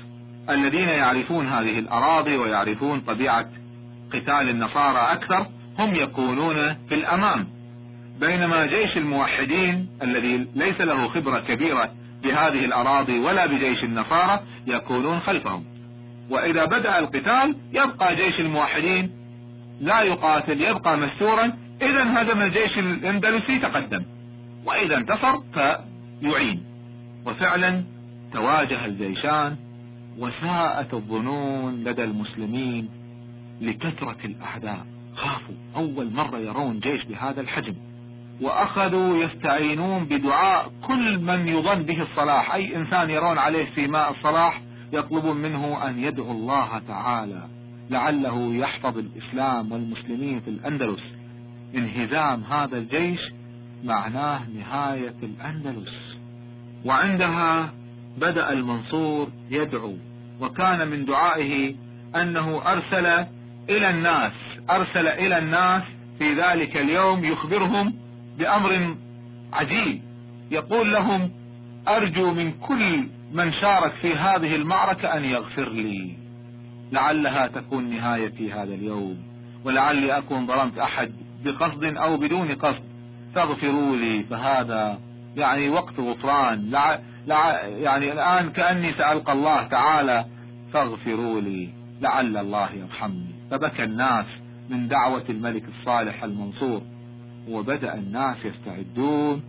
الذين يعرفون هذه الأراضي ويعرفون طبيعة قتال النصارى أكثر هم يكونون في الأمام، بينما جيش الموحدين الذي ليس له خبرة كبيرة بهذه الأراضي ولا بجيش النصارى يكونون خلفهم. وإذا بدأ القتال يبقى جيش الموحدين لا يقاتل، يبقى مستورا، إذا انهزم الجيش الأندلسي تقدم، وإذا انتصر فيعين. وفعلا تواجه الجيشان، وساءت الظنون لدى المسلمين لكثرة الأعداء، خافوا أول مرة يرون جيش بهذا الحجم، وأخذوا يستعينون بدعاء كل من يظن به الصلاح، أي إنسان يرون عليه سيماء الصلاح يطلبون منه أن يدعو الله تعالى لعله يحفظ الإسلام والمسلمين في الأندلس. انهزام هذا الجيش معناه نهاية الأندلس. وعندها بدأ المنصور يدعو، وكان من دعائه أنه أرسل إلى الناس أرسل إلى الناس في ذلك اليوم يخبرهم بأمر عجيب، يقول لهم: أرجو من كل من شارك في هذه المعركة أن يغفر لي، لعلها تكون نهايتي هذا اليوم، ولعلي أكون ظلمت أحد بقصد أو بدون قصد، فاغفروا لي، فهذا يعني وقت غفران، لع... لع... يعني الآن كأني سألقى الله تعالى فاغفروا لي لعل الله يرحمني. فبكى الناس من دعوة الملك الصالح المنصور، وبدأ الناس يستعدون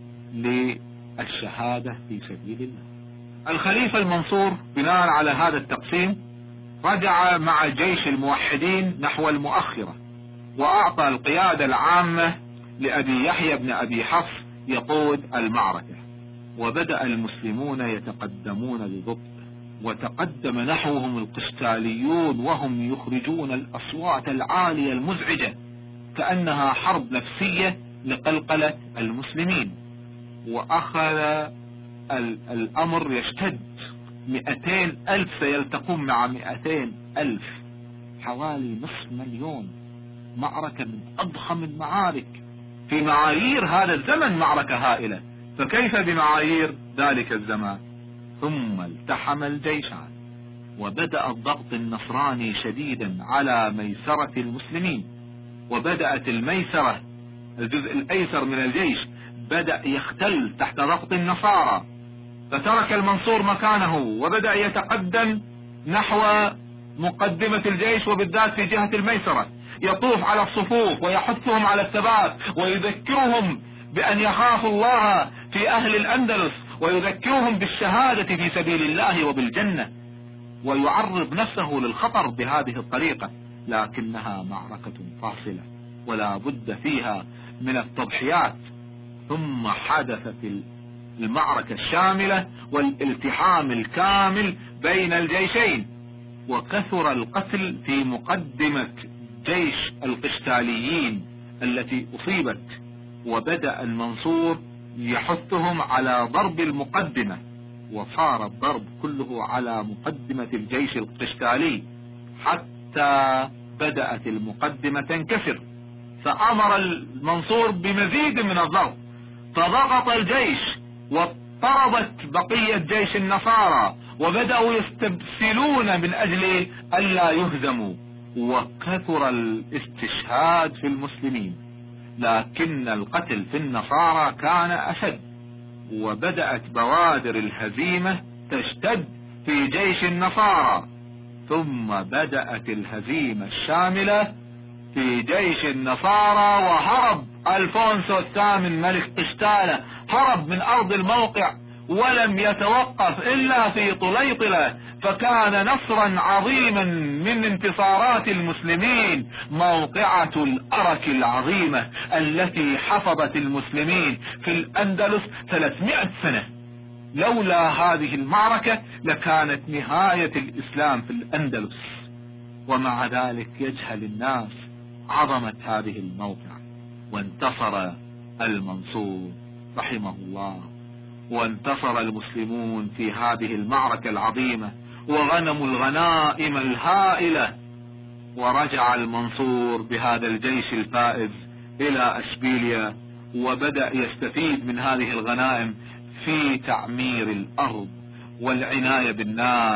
للشهادة في سبيل الله. الخليفة المنصور بناء على هذا التقسيم رجع مع جيش الموحدين نحو المؤخرة، وأعطى القيادة العامة لأبي يحيى بن أبي حفص يقود المعركة. وبدأ المسلمون يتقدمون ببطء، وتقدم نحوهم القشتاليون وهم يخرجون الأصوات العالية المزعجة كأنها حرب نفسية لقلقلة المسلمين. وأخذ الأمر يشتد، مئتين ألف سيلتقون مع مئتين ألف، حوالي نصف مليون، معركة من أضخم المعارك في معايير هذا الزمن، معركة هائلة، فكيف بمعايير ذلك الزمان؟ ثم التحم الجيشان، وبدأ الضغط النصراني شديدا على ميسرة المسلمين، وبدأت الميسرة الجزء الأيسر من الجيش بدأ يختل تحت ضغط النصارى، فترك المنصور مكانه وبدأ يتقدم نحو مقدمة الجيش، وبالذات في جهة الميسرة، يطوف على الصفوف ويحثهم على الثبات، ويذكرهم بأن يخافوا الله في أهل الأندلس، ويذكرهم بالشهادة في سبيل الله وبالجنة، ويعرض نفسه للخطر بهذه الطريقة. لكنها معركة فاصلة ولا بد فيها من التضحيات. ثم حدثت المعركة الشاملة والالتحام الكامل بين الجيشين، وكثر القتل في مقدمة جيش القشتاليين التي أصيبت، وبدأ المنصور يحثهم على ضرب المقدمة، وصار الضرب كله على مقدمة الجيش القشتالي حتى بدأت المقدمة تنكسر، فأمر المنصور بمزيد من الضرب، فضغط الجيش واضطربت بقية جيش النصارى، وبدأوا يستبسلون من أجل ألا يهزموا، وكثر الاستشهاد في المسلمين، لكن القتل في النصارى كان أشد، وبدأت بوادر الهزيمة تشتد في جيش النصارى. ثم بدأت الهزيمة الشاملة في جيش النصارى، وهرب ألفونسو الثامن ملك قشتالة، هرب من أرض الموقع ولم يتوقف إلا في طليطلة، فكان نصرا عظيما من انتصارات المسلمين، موقعة الأرك العظيمة التي حفظت المسلمين في الأندلس ثلاثمائة سنة. لولا هذه المعركة لكانت نهاية الإسلام في الأندلس. ومع ذلك يجهل الناس عظمة هذه الموقعة، وانتصر المنصور رحمه الله، وانتصر المسلمون في هذه المعركة العظيمة، وغنموا الغنائم الهائلة، ورجع المنصور بهذا الجيش الفائز إلى أشبيلية، وبدأ يستفيد من هذه الغنائم في تعمير الأرض والعناية بالناس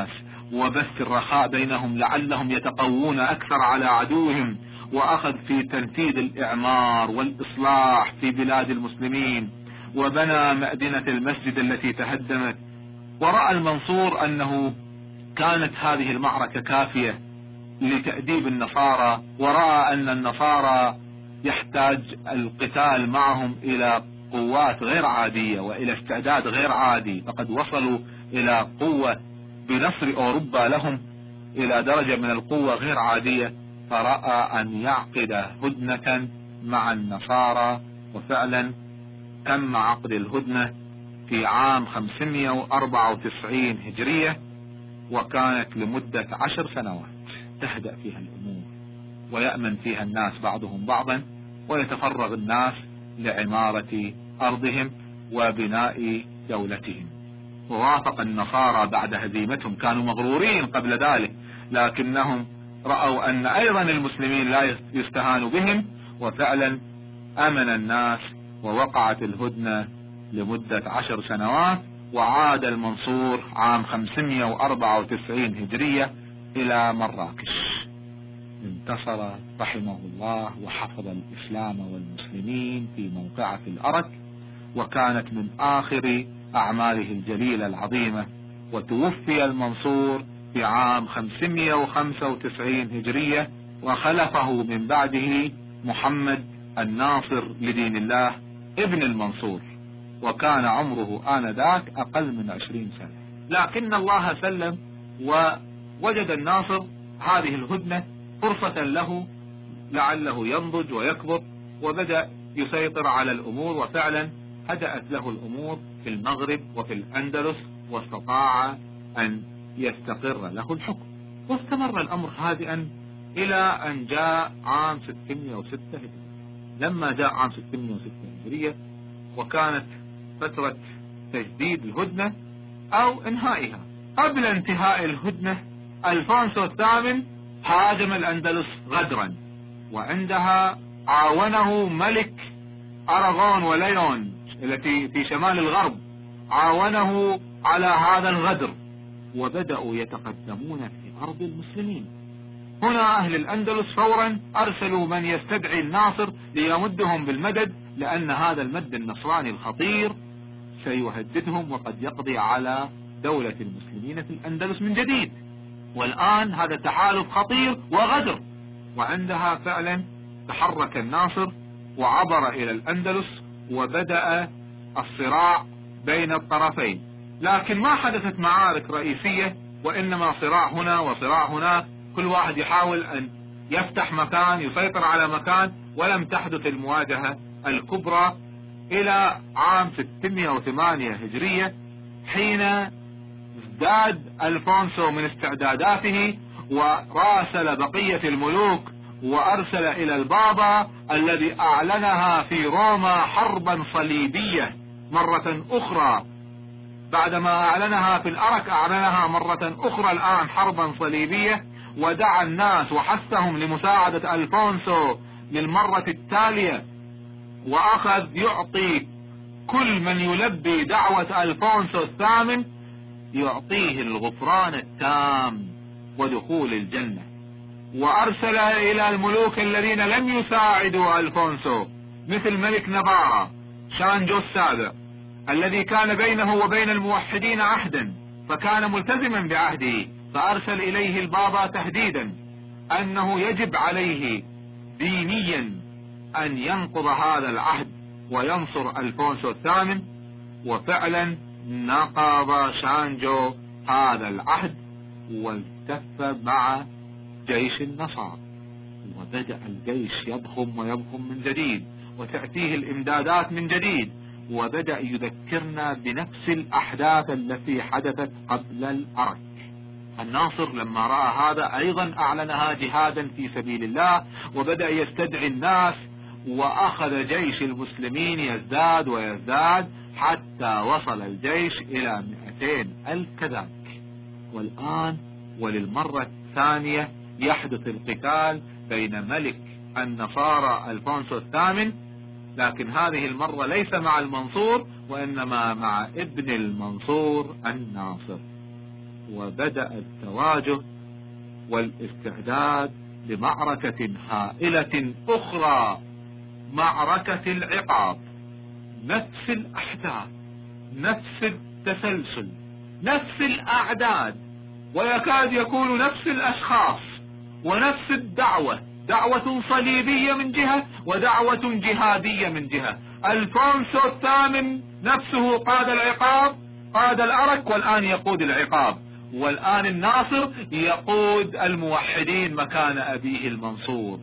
وبث الرخاء بينهم لعلهم يتقوون أكثر على عدوهم، وأخذ في تنفيذ الإعمار والإصلاح في بلاد المسلمين، وبنى مأدنة المسجد التي تهدمت. ورأى المنصور أنه كانت هذه المعركة كافية لتأديب النصارى، ورأى أن النصارى يحتاج القتال معهم إلى قوات غير عادية وإلى استعداد غير عادي، فقد وصلوا إلى قوة بنصر أوروبا لهم إلى درجة من القوة غير عادية. فرأى أن يعقد هدنة مع النصارى، وفعلا تم عقد الهدنة في عام خمسمائة وأربعة وتسعين هجرية، وكانت لمدة عشر سنوات تهدأ فيها الأمور ويأمن فيها الناس بعضهم بعضا، ويتفرغ الناس لعمارة أرضهم وبناء دولتهم. ووافق النصارى بعد هزيمتهم، كانوا مغرورين قبل ذلك، لكنهم رأوا أن أيضا المسلمين لا يستهان بهم، وفعلا أمن الناس ووقعت الهدنة لمدة عشر سنوات. وعاد المنصور عام خمسمائة وأربعة وتسعين هجرية إلى مراكش، انتصر رحمه الله وحفظ الإسلام والمسلمين في موقعة الأرك، وكانت من آخر أعماله الجليلة العظيمة. وتوفي المنصور في عام خمسمائة وخمسة وتسعين هجرية، وخلفه من بعده محمد الناصر لدين الله ابن المنصور، وكان عمره آنذاك أقل من عشرين سنة. لكن الله سلم، ووجد الناصر هذه الهدنة فرصة له لعله ينضج ويكبر، وبدأ يسيطر على الأمور، وفعلا هدأت له الأمور في المغرب وفي الأندلس، واستطاع أن يستقر له الحكم. واستمر الأمر هادئا إلى أن جاء عام ستمائة وستة هجرية. لما جاء عام ستمائة وستة هجرية وكانت فترة تجديد الهدنة أو انهائها، قبل انتهاء الهدنة ألفونسو الثامن هاجم الأندلس غدرا، وعندها عاونه ملك أراغون وليون التي في شمال الغرب، عاونه على هذا الغدر، وبدأوا يتقدمون في أرض المسلمين. هنا أهل الأندلس فورا أرسلوا من يستدعي الناصر ليمدهم بالمدد، لأن هذا المد النصراني الخطير سيهددهم وقد يقضي على دولة المسلمين في الأندلس من جديد. والآن هذا تحالف خطير وغدر، وعندها فعلا تحرك الناصر وعبر إلى الأندلس، وبدأ الصراع بين الطرفين. لكن ما حدثت معارك رئيسية، وإنما صراع هنا وصراع هنا، كل واحد يحاول أن يفتح مكان يسيطر على مكان، ولم تحدث المواجهة الكبرى إلى عام ستمائة وثمانية هجرية، حين ازداد ألفونسو من استعداداته وراسل بقية الملوك، وأرسل إلى البابا الذي أعلنها في روما حربا صليبية مرة أخرى. بعدما أعلنها في الأرك أعلنها مرة أخرى الآن حربا صليبية، ودعا الناس وحثهم لمساعدة ألفونسو للمرة التالية، وأخذ يعطي كل من يلبي دعوة ألفونسو الثامن يعطيه الغفران التام ودخول الجنة. وأرسل إلى الملوك الذين لم يساعدوا ألفونسو مثل ملك نبارا شانجو السابع، الذي كان بينه وبين الموحدين عهدا فكان ملتزما بعهده، فأرسل إليه البابا تهديدا أنه يجب عليه دينيا أن ينقض هذا العهد وينصر ألفونسو الثامن. وفعلا نقض شانجو هذا العهد والتف مع جيش النصارى، وبدأ الجيش يضخم ويضخم من جديد، وتأتيه الإمدادات من جديد، وبدأ يذكرنا بنفس الأحداث التي حدثت قبل الأرك. الناصر لما رأى هذا أيضا أعلنها جهادا في سبيل الله، وبدأ يستدعي الناس، وأخذ جيش المسلمين يزداد ويزداد حتى وصل الجيش إلى مئتين ألف كذلك. والآن وللمرة الثانية يحدث القتال بين ملك النصارى ألفونسو الثامن، لكن هذه المرة ليس مع المنصور وإنما مع ابن المنصور الناصر. وبدأ التواجه والاستعداد لمعركة هائلة أخرى، معركة العقاب. نفس الأحداث، نفس التسلسل، نفس الأعداد، ويكاد يكون نفس الأشخاص ونفس الدعوة، دعوة صليبية من جهة ودعوة جهادية من جهة. ألفونسو الثامن نفسه قاد العقاب، قاد الأرك، والآن يقود العقاب. والآن الناصر يقود الموحدين مكان أبيه المنصور.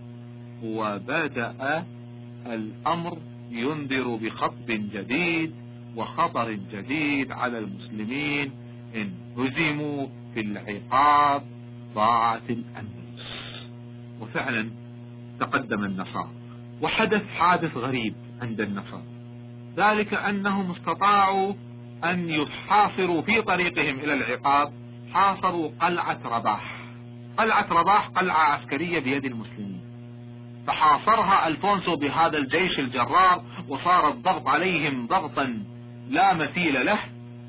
وبدأ الأمر ينذر بخطب جديد وخطر جديد على المسلمين إن هزموا في العقاب ضاعت الأندلس. وفعلا تقدم النصارى، وحدث حادث غريب عند النصارى، ذلك أنهم استطاعوا أن يحاصروا في طريقهم إلى العقاب، حاصروا قلعة رباح. قلعة رباح قلعة عسكرية بيد المسلمين، فحاصرها ألفونسو بهذا الجيش الجرار، وصار الضغط عليهم ضغطا لا مثيل له.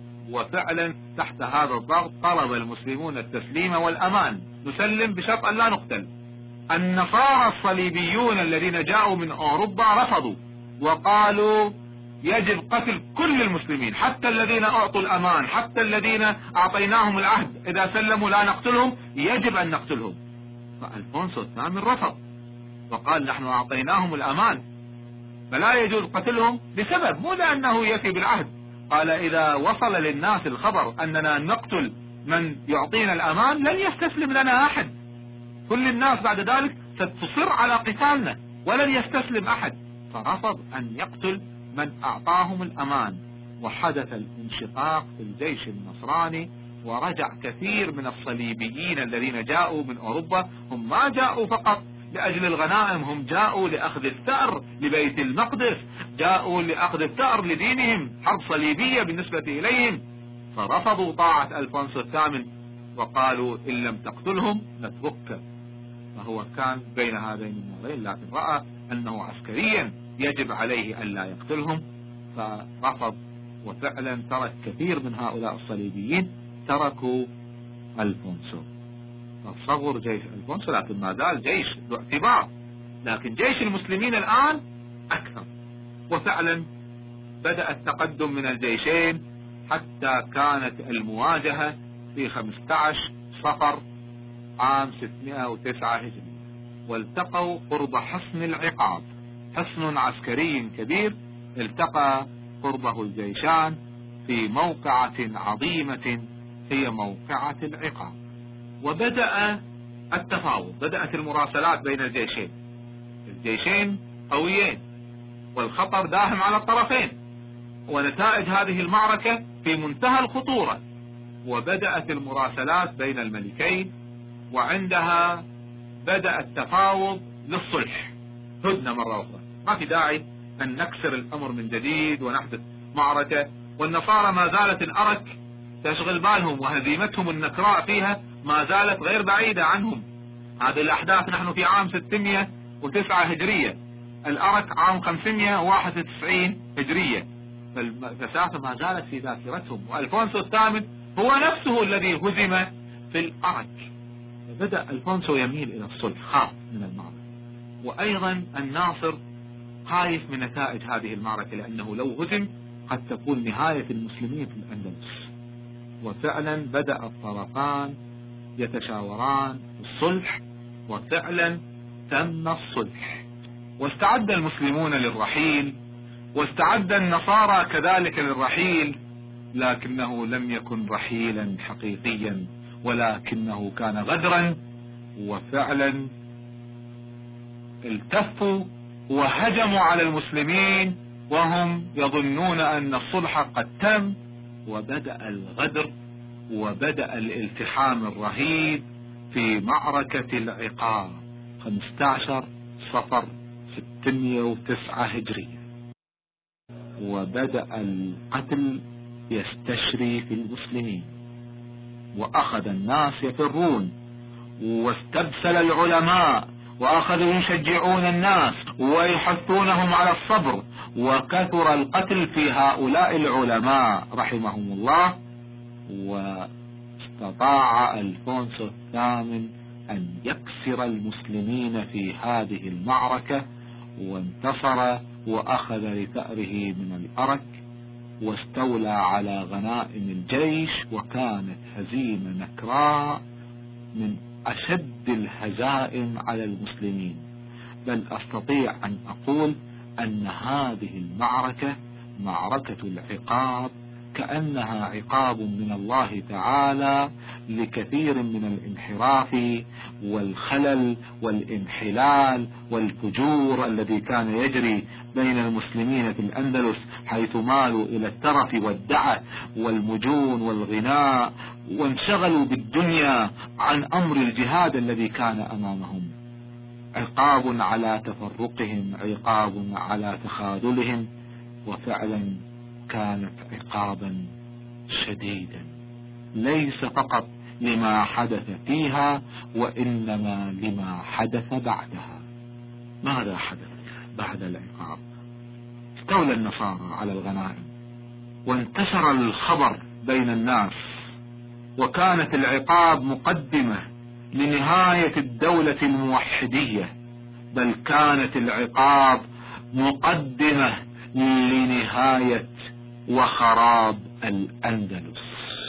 وفعلا تحت هذا الضغط طلب المسلمون التسليم والأمان، نسلم بشرط أن لا نقتل. النصارى الصليبيون الذين جاءوا من أوروبا رفضوا وقالوا يجب قتل كل المسلمين، حتى الذين أعطوا الأمان، حتى الذين أعطيناهم العهد إذا سلموا لا نقتلهم، يجب أن نقتلهم. فألفونسو الثامن رفض وقال نحن أعطيناهم الأمان فلا يجوز قتلهم، لسبب مو لأنه يفي بالعهد. قال إذا وصل للناس الخبر أننا نقتل من يعطينا الأمان لن يستسلم لنا أحد، كل الناس بعد ذلك ستصر على قتالنا ولن يستسلم أحد. فرفض أن يقتل من أعطاهم الأمان، وحدث الانشقاق في الجيش النصراني، ورجع كثير من الصليبيين الذين جاءوا من أوروبا. هم ما جاءوا فقط لأجل الغنائم، هم جاءوا لأخذ الثأر لبيت المقدس، جاءوا لأخذ الثأر لدينهم، حرب صليبية بالنسبة إليهم. فرفضوا طاعة ألفونسو الثامن وقالوا إن لم تقتلهم نتركك. فهو كان بين هذين النارين، لكن رأى أنه عسكريا يجب عليه أن لا يقتلهم فرفض. وفعلا ترك كثير من هؤلاء الصليبيين تركوا ألفونسو. فصغر جيش ألفونسو، لكن ما زال جيش ذو اعتبار، لكن جيش المسلمين الآن أكثر. وفعلا بدأ التقدم من الجيشين حتى كانت المواجهة في خمسة عشر صفر عام ستمائة وتسعة هجري، والتقوا قرب حصن العقاب، حصن عسكري كبير التقى قربه الجيشان في موقعة عظيمة هي موقعة العقاب. وبدأ التفاوض، بدأت المراسلات بين الجيشين. الجيشين قويين والخطر داهم على الطرفين، ونتائج هذه المعركة في منتهى الخطورة. وبدأت المراسلات بين الملكين، وعندها بدأ التفاوض للصلح، هدنة مرة أخرى، ما في داعي أن نكسر الأمر من جديد ونحدث معركة. والنصارى ما زالت الأرك تشغل بالهم، وهزيمتهم النكراء فيها ما زالت غير بعيدة عنهم. هذه الأحداث نحن في عام ستمائة وتسعة هجرية، الأرك عام خمسمائة وواحد وتسعين هجرية، فالمسافة ما زالت في ذاكرتهم. وألفونسو الثامن هو نفسه الذي هزم في الأرك. بدأ ألفونسو يميل إلى الصلح، خاف من المعركة. وأيضا الناصر خايف من نتائج هذه المعركة، لأنه لو هزم قد تكون نهاية المسلمين في الأندلس. وفعلا بدأ الطرفان يتشاوران في الصلح، وفعلا تم الصلح. واستعد المسلمون للرحيل، واستعد النصارى كذلك للرحيل، لكنه لم يكن رحيلا حقيقيا، ولكنه كان غدرا. وفعلا التفوا وهجموا على المسلمين وهم يظنون أن الصلح قد تم، وبدأ الغدر وبدأ الالتحام الرهيب في معركة العقاب خمسة عشر صفر ستمائة وتسعة هجرية. وبدأ القتل يستشري في المسلمين، وأخذ الناس يفرون، واستبسل العلماء وأخذوا يشجعون الناس ويحثونهم على الصبر، وكثر القتل في هؤلاء العلماء رحمهم الله. استطاع ألفونسو الثامن أن يكسر المسلمين في هذه المعركة، وانتصر وأخذ لثأره من الأرك واستولى على غنائم الجيش، وكانت هزيمة نكراء من أشد الهزائم على المسلمين. بل أستطيع أن أقول أن هذه المعركة معركة العقاب، كأنها عقاب من الله تعالى لكثير من الانحراف والخلل والانحلال والفجور الذي كان يجري بين المسلمين في الأندلس، حيث مالوا إلى الترف والدعة والمجون والغناء، وانشغلوا بالدنيا عن أمر الجهاد الذي كان أمامهم. عقاب على تفرقهم، عقاب على تخاذلهم، وفعلا كانت عقابا شديدا، ليس فقط لما حدث فيها وإنما لما حدث بعدها. ماذا حدث بعد العقاب؟ استولى النصارى على الغنائم، وانتشر الخبر بين الناس، وكانت العقاب مقدمة لنهاية الدولة الموحدية، بل كانت العقاب مقدمة لنهاية وخراب الأندلس.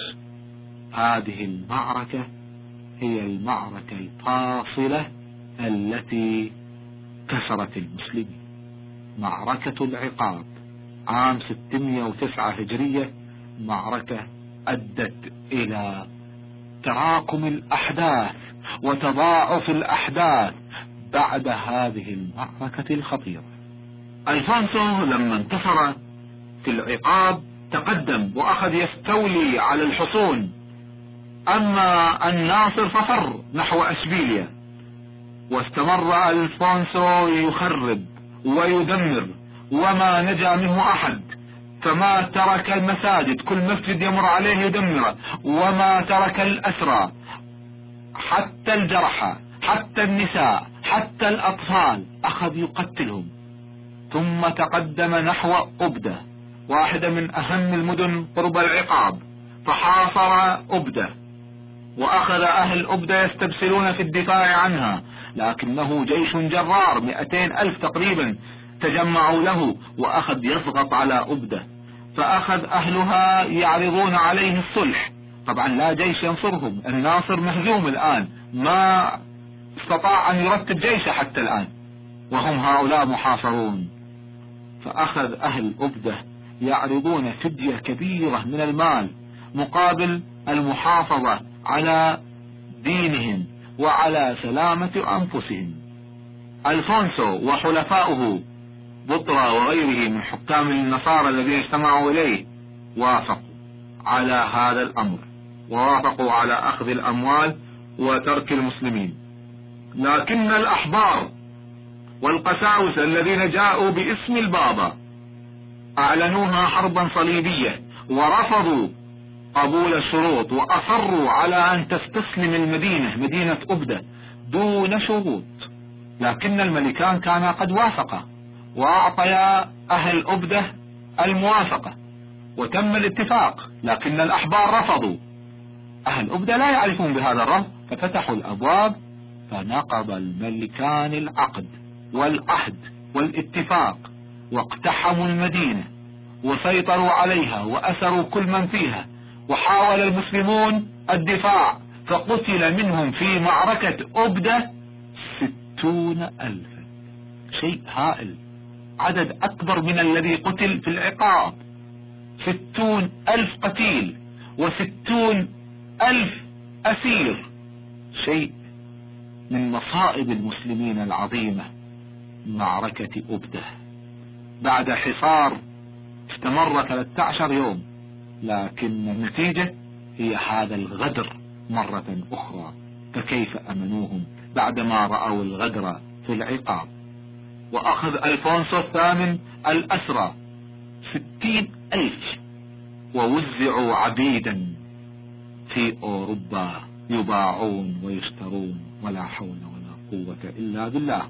هذه المعركة هي المعركة الفاصلة التي كسرت المسلمين، معركة العقاب عام ستمائة وتسعة هجرية، معركة أدت إلى تراكم الأحداث وتضاعف الأحداث بعد هذه المعركة الخطيرة. ألفونسو لما انتصر في العقاب تقدم وأخذ يستولي على الحصون، أما الناصر ففر نحو أشبيلية، واستمر ألفونسو يخرب ويدمر وما نجا منه أحد، فما ترك المساجد، كل مسجد يمر عليه يدمره، وما ترك الأسرى حتى الجرحى حتى النساء حتى الأطفال أخذ يقتلهم. ثم تقدم نحو أبدة، واحدة من أهم المدن قرب العقاب، فحاصر أبدة، وأخذ أهل أبدة يستبسلون في الدفاع عنها، لكنه جيش جرار مئتين ألف تقريبا تجمعوا له، وأخذ يضغط على أبدة، فأخذ أهلها يعرضون عليه الصلح. طبعا لا جيش ينصرهم، الناصر مهزوم الآن، ما استطاع أن يرتب جيشه حتى الآن، وهم هؤلاء محاصرون. فأخذ أهل أبدة يعرضون فدية كبيرة من المال مقابل المحافظة على دينهم وعلى سلامة أنفسهم. ألفونسو وحلفاؤه بطرة وغيره من حكام النصارى الذين اجتمعوا إليه وافقوا على هذا الأمر، ووافقوا على أخذ الأموال وترك المسلمين. لكن الأحبار والقساوسة الذين جاءوا باسم البابا أعلنوها حربا صليبية، ورفضوا قبول الشروط، وأصروا على أن تستسلم المدينة مدينة أبدة دون شروط. لكن الملكان كانا قد وافقا وأعطيا أهل أبدة الموافقة وتم الاتفاق، لكن الأحبار رفضوا. أهل أبدة لا يعرفون بهذا الرفض، ففتحوا الأبواب، فنقض الملكان العقد والعهد والاتفاق، واقتحموا المدينة وسيطروا عليها وأسروا كل من فيها، وحاول المسلمون الدفاع، فقتل منهم في معركة أبدة ستون ألفا، شيء هائل، عدد أكبر من الذي قتل في العقاب، ستون ألف قتيل وستون ألف أسير، شيء من مصائب المسلمين العظيمة. معركة أبدة بعد حصار استمر ثلاثة عشر يوم، لكن النتيجة هي هذا الغدر مرة أخرى. فكيف أمنوهم بعدما رأوا الغدر في العقاب؟ وأخذ ألفونسو الثامن الأسرى ستين ألف، ووزعوا عبيدا في أوروبا يباعون ويشترون، ولا حول ولا قوة إلا بالله.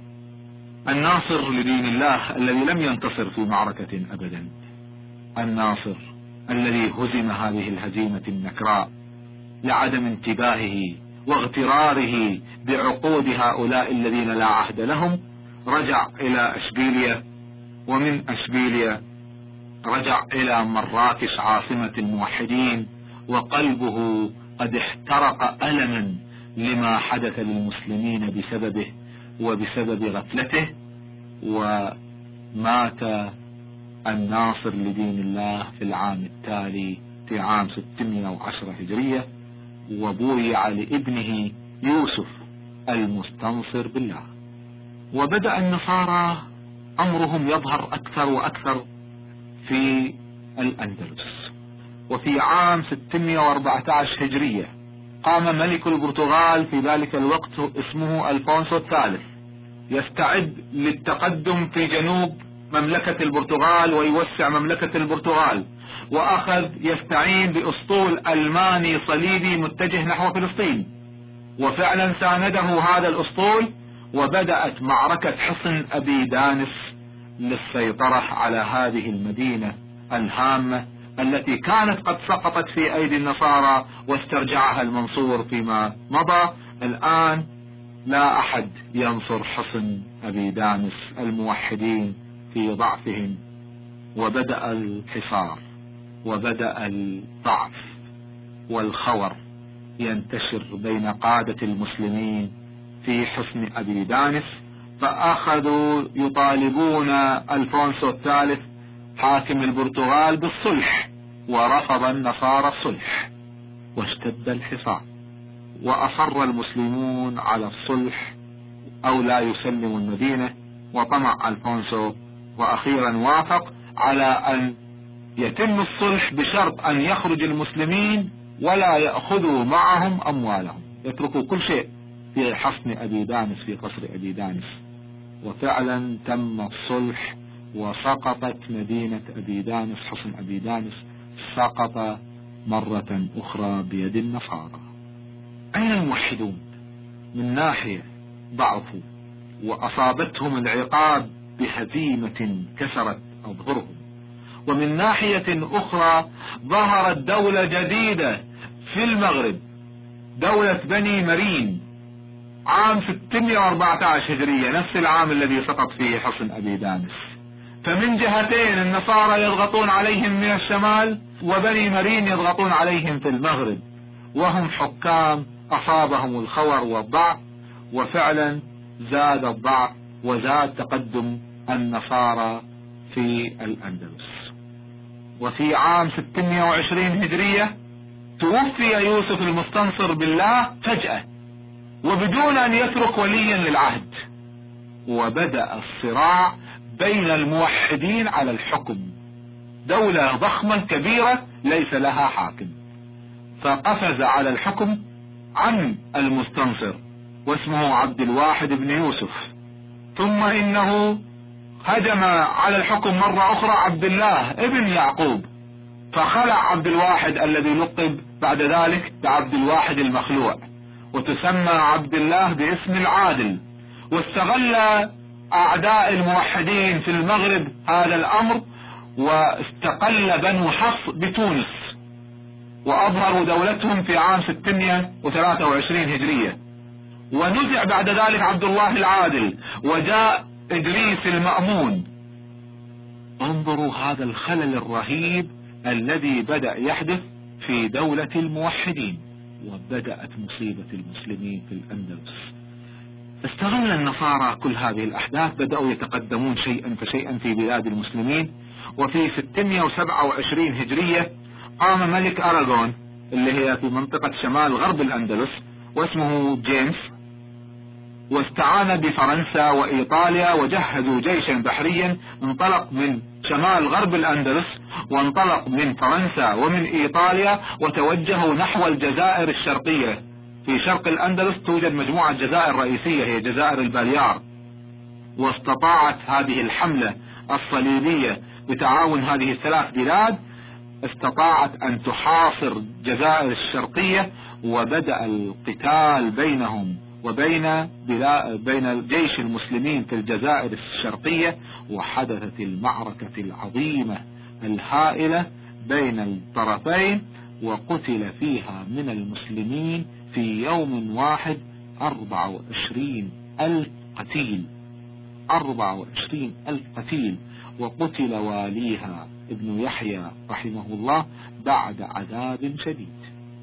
الناصر لدين الله الذي لم ينتصر في معركة أبدا، الناصر الذي هزم هذه الهزيمة النكراء، لعدم انتباهه واغتراره بعقود هؤلاء الذين لا عهد لهم رجع إلى أشبيلية، ومن أشبيلية رجع إلى مراكش عاصمة الموحدين، وقلبه قد احترق ألما لما حدث للمسلمين بسببه وبسبب غفلته. ومات الناصر لدين الله في العام التالي في عام ستمائة وعشرة هجرية، وبويع لابنه يوسف المستنصر بالله. وبدأ النصارى أمرهم يظهر أكثر وأكثر في الأندلس. وفي عام ستمائة وأربعة عشر هجرية قام ملك البرتغال في ذلك الوقت اسمه ألفونسو الثالث يستعد للتقدم في جنوب مملكة البرتغال ويوسع مملكة البرتغال، وأخذ يستعين بأسطول ألماني صليبي متجه نحو فلسطين، وفعلا سانده هذا الأسطول، وبدأت معركة حصن أبي دانس للسيطرة على هذه المدينة الهامة التي كانت قد سقطت في أيدي النصارى واسترجعها المنصور فيما مضى. الآن لا أحد ينصر حصن أبي دانس، الموحدين في ضعفهم، وبدأ الحصار وبدأ الضعف والخور ينتشر بين قادة المسلمين في حصن أبي دانس، فأخذوا يطالبون ألفونسو الثالث حاكم البرتغال بالصلح، ورفض النصارى الصلح واشتد الحصار، وأصر المسلمون على الصلح أو لا يسلموا المدينة، وطمع ألفونسو وأخيرا وافق على أن يتم الصلح بشرط أن يخرج المسلمين ولا يأخذوا معهم أموالهم، يتركوا كل شيء في حصن أبي دانس في قصر أبي دانس. وفعلا تم الصلح وسقطت مدينة أبي دانس، حصن أبي دانس سقط مرة أخرى بيد النصارى. أين الموحدون؟ من ناحية ضعفوا وأصابتهم العقاب بهزيمة كسرت أظهرهم، ومن ناحية أخرى ظهرت دولة جديدة في المغرب، دولة بني مرين، عام ستمائة وأربعة عشر هجرية، نفس العام الذي سقط فيه حصن أبي دانس. فمن جهتين النصارى يضغطون عليهم من الشمال، وبني مرين يضغطون عليهم في المغرب، وهم حكام أصابهم الخور والضعف، وفعلا زاد الضعف وزاد تقدم النصارى في الأندلس. وفي عام ستمائة وعشرين هجرية توفي يوسف المستنصر بالله فجأة وبدون أن يترك وليا للعهد، وبدأ الصراع بين الموحدين على الحكم، دولة ضخمة كبيرة ليس لها حاكم، فقفز على الحكم عن المستنصر واسمه عبد الواحد بن يوسف، ثم إنه هجم على الحكم مرة أخرى عبد الله ابن يعقوب، فخلع عبد الواحد الذي لقب بعد ذلك بعبد الواحد المخلوع، وتسمى عبد الله باسم العادل. واستغل أعداء الموحدين في المغرب هذا الأمر، واستقل بنو حفص بتونس، وأظهروا دولتهم في عام ستمائة وثلاثة وعشرين هجرية. ونزع بعد ذلك عبد الله العادل، وجاء إدريس المأمون. انظروا هذا الخلل الرهيب الذي بدأ يحدث في دولة الموحدين، وبدأت مصيبة المسلمين في الأندلس. استغل النصارى كل هذه الأحداث، بدأوا يتقدمون شيئا فشيئا في بلاد المسلمين. وفي ستمائة وسبعة وعشرين هجرية قام ملك أراغون اللي هي في منطقة شمال غرب الأندلس، واسمه جيمس، واستعان بفرنسا وإيطاليا، وجهزوا جيشا بحريا انطلق من شمال غرب الأندلس، وانطلق من فرنسا ومن إيطاليا، وتوجهوا نحو الجزائر الشرقية. في شرق الأندلس توجد مجموعة جزائر رئيسية هي جزائر الباليار، واستطاعت هذه الحملة الصليبية بتعاون هذه الثلاث بلاد استطاعت أن تحاصر الجزائر الشرقية، وبدأ القتال بينهم وبين بين جيش المسلمين في الجزائر الشرقية، وحدثت المعركة العظيمة الهائلة بين الطرفين، وقتل فيها من المسلمين في يوم واحد أربعة وعشرين ألف قتيل، أربعة وعشرين ألف قتيل. وقتل واليها ابن يحيى رحمه الله بعد عذاب شديد.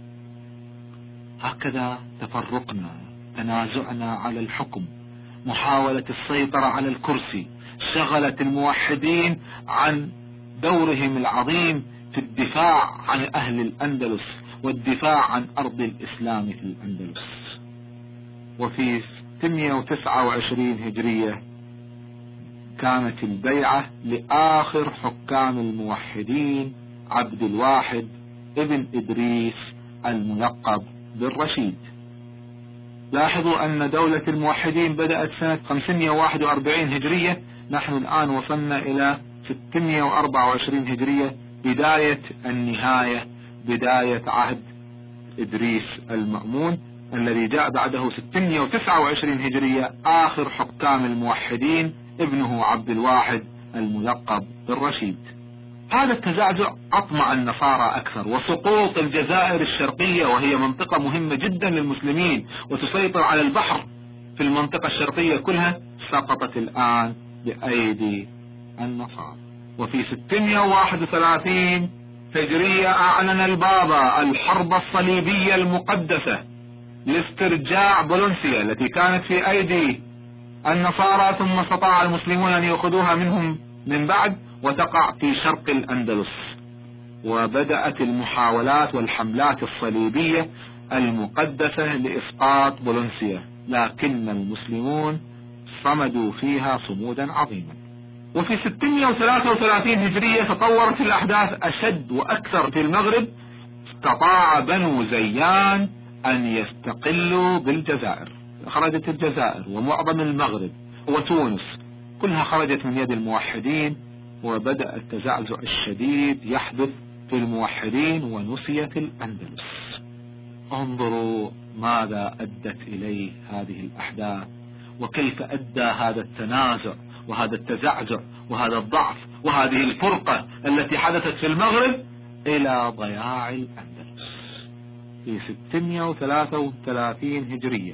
هكذا تفرقنا، تنازعنا على الحكم، محاولة السيطرة على الكرسي شغلت الموحدين عن دورهم العظيم في الدفاع عن أهل الأندلس والدفاع عن أرض الإسلام في الأندلس. وفي ستمائة وتسعة وعشرين هجرية كانت البيعة لآخر حكام الموحدين عبد الواحد ابن إدريس الملقب بالرشيد. لاحظوا أن دولة الموحدين بدأت سنة خمسمائة وواحد وأربعين هجرية، نحن الآن وصلنا إلى ستمائة وأربعة وعشرين هجرية، بداية النهاية، بداية عهد إدريس المأمون الذي جاء بعده ستمائة وتسعة وعشرين هجرية، آخر حكام الموحدين ابنه عبد الواحد الملقب بالرشيد. هذا التزعزع أطمع النصارى أكثر، وسقوط الجزائر الشرقية وهي منطقة مهمة جدا للمسلمين وتسيطر على البحر في المنطقة الشرقية كلها، سقطت الآن بأيدي النصارى. وفي ستمائة وواحد وثلاثين هجرية أعلن البابا الحرب الصليبية المقدسة لاسترجاع بولونسيا التي كانت في أيدي النصارى، ثم استطاع المسلمون أن يأخذوها منهم من بعد وتقع في شرق الأندلس. وبدأت المحاولات والحملات الصليبية المقدسة لإسقاط بولونسيا، لكن المسلمون صمدوا فيها صمودا عظيما. وفي ستمائة وثلاثة وثلاثين هجرية تطورت الأحداث أشد وأكثر في المغرب. استطاع بنو زيان أن يستقلوا بالجزائر، خرجت الجزائر ومعظم المغرب وتونس كلها خرجت من يد الموحدين، وبدأ التزعزع الشديد يحدث في الموحدين ونسيت الأندلس. انظروا ماذا أدت إليه هذه الأحداث، وكيف أدى هذا التنازع وهذا التزعزع وهذا الضعف وهذه الفرقة التي حدثت في المغرب إلى ضياع الأندلس. في ستمائة وثلاثة وثلاثين هجرية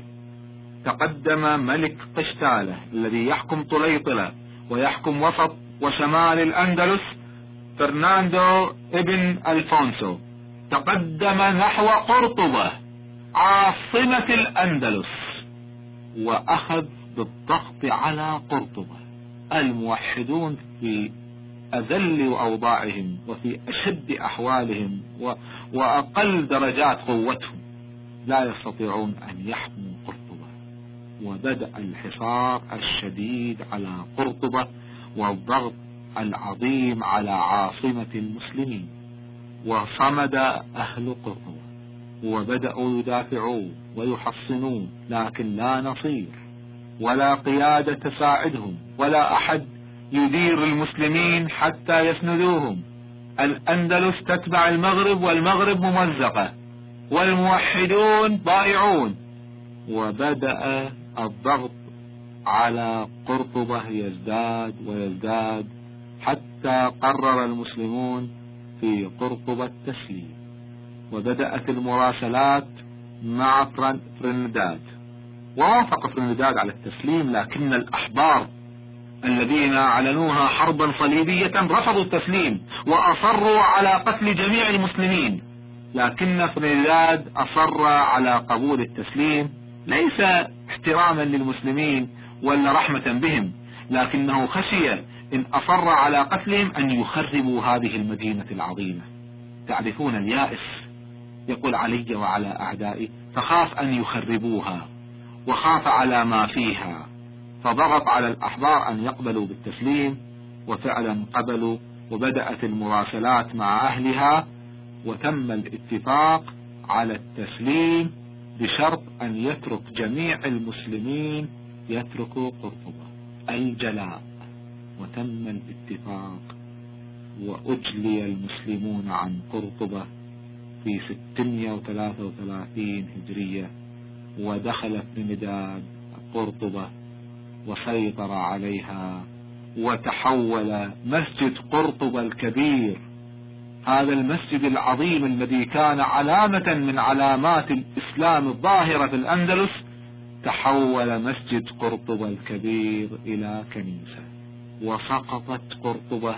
تقدم ملك قشتالة الذي يحكم طليطلة ويحكم وسط وشمال الأندلس، فرناندو ابن ألفونسو، تقدم نحو قرطبة عاصمة الأندلس وأخذ بالضغط على قرطبة. الموحدون في أذل أوضاعهم وفي أشد أحوالهم و... وأقل درجات قوتهم لا يستطيعون أن يحموا قرطبة، وبدأ الحصار الشديد على قرطبة والضغط العظيم على عاصمة المسلمين. وصمد أهل قرطبة وبدأوا يدافعون ويحصنون، لكن لا نصير ولا قيادة تساعدهم ولا أحد يدير المسلمين حتى يسندوهم. الأندلس تتبع المغرب والمغرب ممزقة والموحدون ضائعون. وبدأ الضغط على قرطبة يزداد ويزداد حتى قرر المسلمون في قرطبة التسليم، وبدأت المراسلات مع فرنداد، ووافق فرنداد على التسليم، لكن الأحبار الذين أعلنوها حربا صليبية رفضوا التسليم وأصروا على قتل جميع المسلمين. لكن فرنداد أصر على قبول التسليم، ليس احتراما للمسلمين ولا رحمة بهم، لكنه خشي إن أصر على قتلهم أن يخربوا هذه المدينة العظيمة. تعرفون اليائس، يقول علي وعلى أعدائي، فخاف أن يخربوها وخاف على ما فيها، فضغط على الأحبار أن يقبلوا بالتسليم، وفعلا قبلوا، وبدأت المراسلات مع أهلها، وتم الاتفاق على التسليم بشرط أن يترك جميع المسلمين يتركوا قرطبة الجلاء. وتم الاتفاق وأجلي المسلمون عن قرطبة في ستمائة وثلاثة وثلاثين هجرية، ودخل فرنداد قرطبة وسيطر عليها، وتحول مسجد قرطبة الكبير هذا المسجد العظيم الذي كان علامة من علامات الإسلام الظاهرة في الأندلس تحول مسجد قرطبة الكبير إلى كنيسة، وسقطت قرطبة.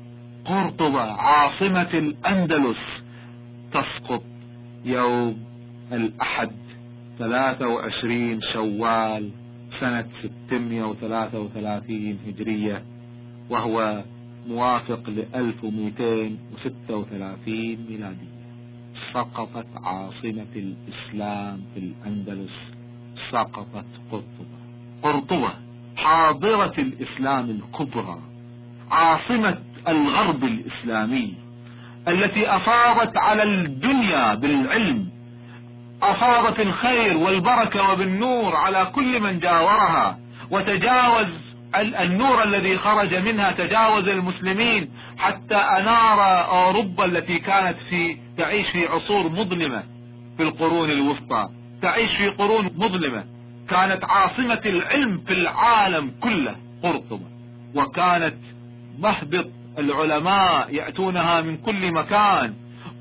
قرطبة عاصمة الأندلس تسقط يوم الأحد ثلاثة وعشرين شوال سنة ستمائة وثلاثة وثلاثين هجرية، وهو موافق ل ألف ومئتين وستة وثلاثين ميلادية. سقطت عاصمة الإسلام في الأندلس، سقطت قرطبة. قرطبة حاضرة الإسلام الكبرى، عاصمة الغرب الإسلامي التي أفاضت على الدنيا بالعلم، أفاضت الخير والبركة وبالنور على كل من جاورها، وتجاوز النور الذي خرج منها، تجاوز المسلمين حتى أنار أوروبا التي كانت في تعيش في عصور مظلمة في القرون الوسطى، تعيش في قرون مظلمة. كانت عاصمة العلم في العالم كله قرطبة، وكانت مهبط العلماء يأتونها من كل مكان،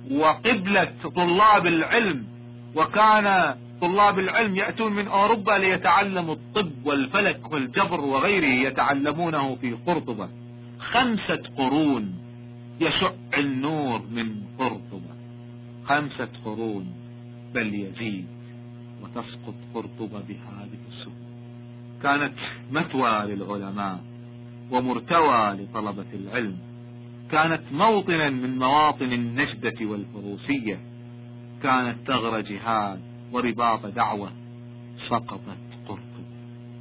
وقبلة طلاب العلم، وكان طلاب العلم يأتون من أوروبا ليتعلموا الطب والفلك والجبر وغيره، يتعلمونه في قرطبة. خمسة قرون يشع النور من قرطبة، خمسة قرون بل يزيد، وتسقط قرطبة بهذه السهولة. كانت مثوى للعلماء ومرتوى لطلبة العلم، كانت موطنا من مواطن النجدة والفروسية، كانت ثغر جهاد ورباط دعوة. سقطت قرطبة.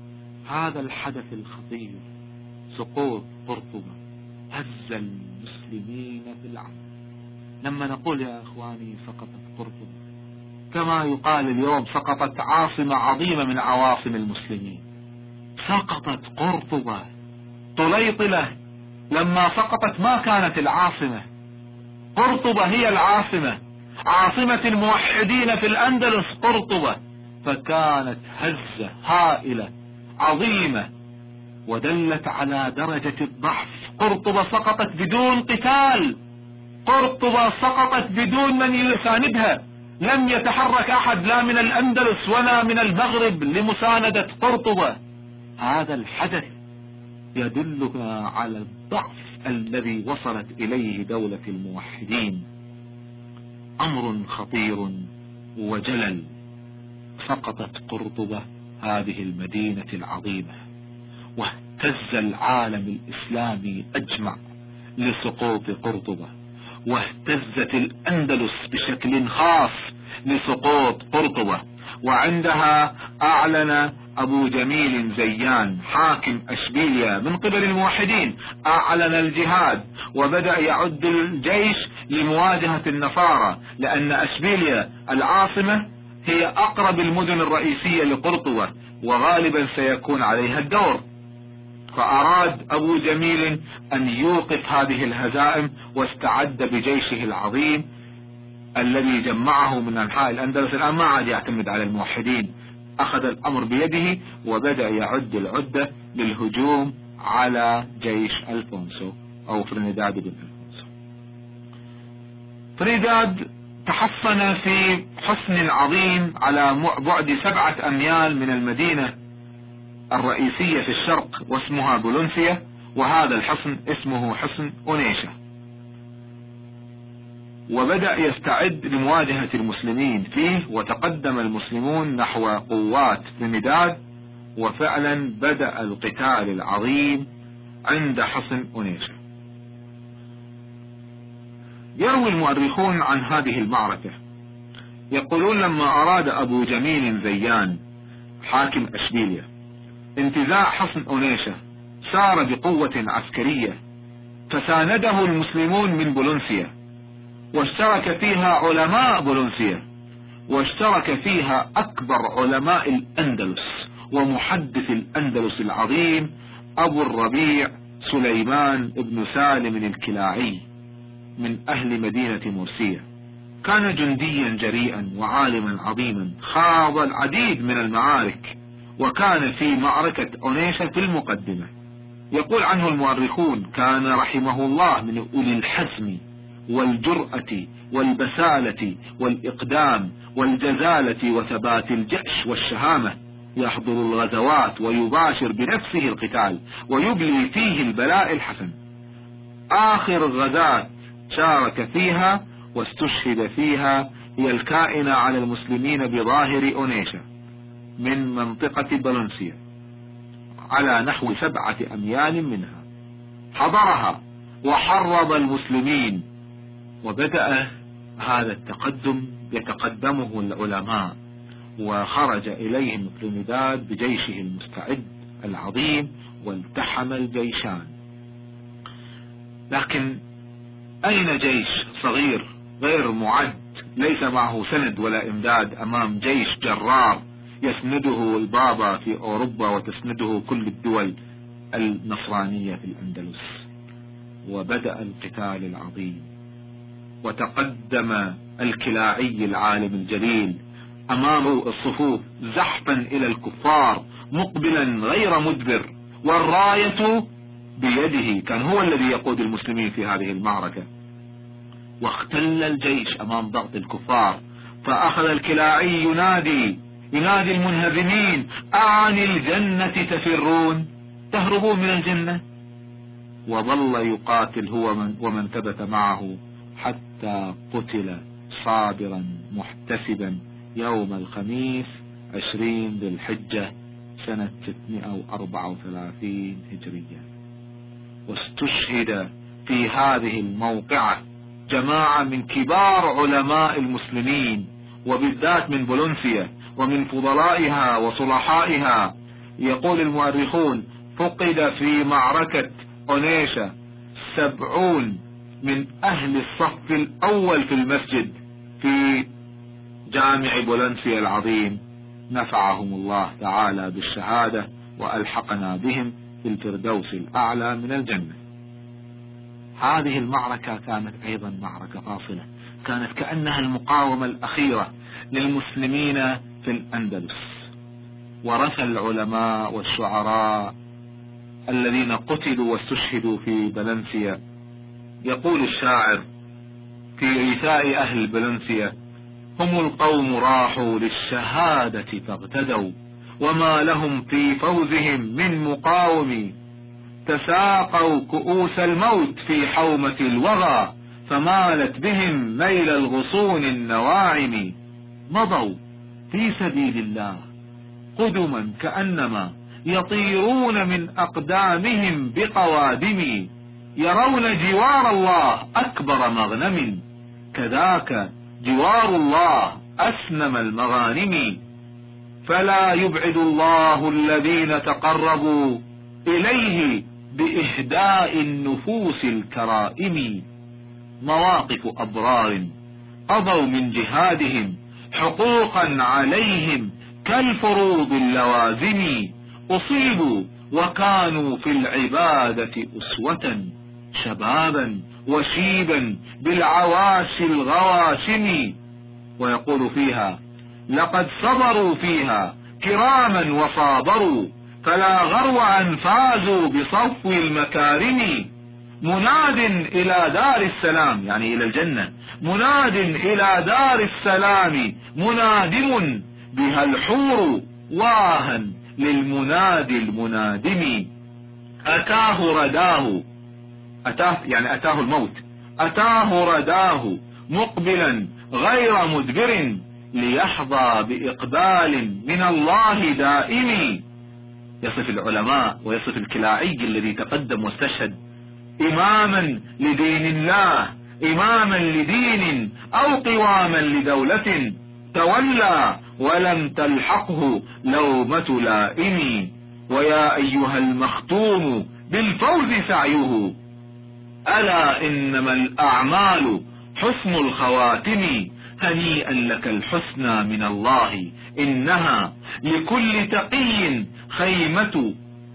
هذا الحدث الخطير سقوط قرطبة هز المسلمين في العالم. لما نقول يا اخواني سقطت قرطبة، كما يقال اليوم سقطت عاصمة عظيمة من عواصم المسلمين. سقطت قرطبة. طليطلة لما سقطت ما كانت العاصمة، قرطبة هي العاصمة، عاصمة الموحدين في الأندلس قرطبة، فكانت هزة هائلة عظيمة ودلت على درجة الضعف. قرطبة سقطت بدون قتال، قرطبة سقطت بدون من يساندها، لم يتحرك أحد لا من الأندلس ولا من المغرب لمساندة قرطبة. هذا الحدث يدلنا على الضعف الذي وصلت إليه دولة الموحدين. أمر خطير وجلل. سقطت قرطبة هذه المدينة العظيمة، واهتز العالم الإسلامي أجمع لسقوط قرطبة، واهتزت الأندلس بشكل خاص لسقوط قرطبة. وعندها أعلن أبو جميل زيان حاكم أشبيليا من قبل الموحدين، أعلن الجهاد وبدأ يعد الجيش لمواجهة النصارى، لأن أشبيليا العاصمة هي أقرب المدن الرئيسية لقرطبة، وغالبا سيكون عليها الدور. فأراد أبو جميل أن يوقف هذه الهزائم، واستعد بجيشه العظيم الذي جمعه من أنحاء الأندلس. الآن ما عاد يعتمد على الموحدين، أخذ الأمر بيده وبدأ يعد العدة للهجوم على جيش ألفونسو أو فرينداد بن ألفونسو. فرينداد تحصن في حصن عظيم على بعد سبعة أميال من المدينة الرئيسية في الشرق، واسمها بولونسيا، وهذا الحصن اسمه حصن أونيشا. وبدأ يستعد لمواجهة المسلمين فيه، وتقدم المسلمون نحو قوات فرينداد، وفعلا بدأ القتال العظيم عند حصن أونيشا. يروي المؤرخون عن هذه المعركة، يقولون لما أراد أبو جميل زيان حاكم أشبيليا انتزاع حصن أونيشا سار بقوة عسكرية، فسانده المسلمون من بولونسيا، واشترك فيها علماء بولونسيا، واشترك فيها أكبر علماء الأندلس ومحدث الأندلس العظيم أبو الربيع سليمان بن سالم الكلاعي من أهل مدينة مرسية. كان جنديا جريئا وعالما عظيما، خاض العديد من المعارك، وكان في معركة أونيشا في المقدمة. يقول عنه المؤرخون كان رحمه الله من أولي الحزم والجرأة والبسالة والإقدام والجزالة وثبات الجأش والشهامة، يحضر الغزوات ويباشر بنفسه القتال ويبلي فيه البلاء الحسن. آخر غزاة شارك فيها واستشهد فيها هي الكائنة على المسلمين بظاهر أونيشا من منطقة بلنسيا على نحو سبعة أميال منها. حضرها وحرض المسلمين، وبدأ هذا التقدم يتقدمه العلماء، وخرج إليهم ترينيداد بجيشه المستعد العظيم والتحم الجيشان. لكن أين جيش صغير غير معد ليس معه سند ولا إمداد أمام جيش جرار يسنده البابا في أوروبا وتسنده كل الدول النصرانية في الأندلس؟ وبدأ القتال العظيم، وتقدم الكلاعي العالم الجليل أمام الصفوف زحفا إلى الكفار مقبلا غير مدبر، والراية بيده، كان هو الذي يقود المسلمين في هذه المعركة. واختل الجيش أمام ضغط الكفار، فأخذ الكلاعي ينادي ينادي المنهزمين: أعن الجنة تفرون، تهربون من الجنة. وظل يقاتل هو من ومن ثبت معه حتى قتل صابرا محتسبا يوم الخميس عشرين ذي الحجة سنة ستمائة وأربعة وثلاثين هجرية. واستشهد في هذه الموقعة جماعة من كبار علماء المسلمين، وبالذات من بولونسيا ومن فضلائها وصلحائها. يقول المؤرخون: فقد في معركة أونيشا سبعون من أهل الصف الأول في المسجد في جامع بولونسيا العظيم، نفعهم الله تعالى بالشهادة وألحقنا بهم في الفردوس الأعلى من الجنة. هذه المعركة كانت أيضا معركة فاصلة، كانت كأنها المقاومة الأخيرة للمسلمين في الأندلس. ورث العلماء والشعراء الذين قتلوا واستشهدوا في بلنسيا. يقول الشاعر في رثاء أهل بلنسيا: هم القوم راحوا للشهادة فاغتدوا، وما لهم في فوزهم من مقاوم، تساقوا كؤوس الموت في حومة الوغى، فمالت بهم ميل الغصون النواعم. مضوا في سبيل الله قدما كأنما يطيرون من أقدامهم بقوادم، يرون جوار الله أكبر مغنم، كذاك جوار الله أسنم المغانم. فلا يبعد الله الذين تقربوا إليه بإهداء النفوس الكرائم. مواقف أبرار قضوا من جهادهم حقوقا عليهم كالفروض اللوازم، أصيبوا وكانوا في العبادة أسوة، شبابا وشيبا بالعواشي الغواشم. ويقول فيها: لقد صبروا فيها كراما وصابروا، فلا غرو أن فازوا بصفو المكارم. مناد إلى دار السلام، يعني إلى الجنة، مناد إلى دار السلام منادم، بها الحور واها للمنادي المنادم. أتاه رداه، أتاه يعني أتاه الموت، أتاه رداه مقبلا غير مدبر، ليحظى بإقبال من الله دائم. يصف العلماء ويصف الكلاعي الذي تقدم واستشهد: إماما لدين الله، إماما لدين أو قواما لدولة، تولى ولم تلحقه لومة لائم. ويا أيها المختوم بالفوز سعيه، ألا إنما الأعمال حسن الخواتم. هنيئا لك الحسنى من الله، إنها لكل تقي خيمة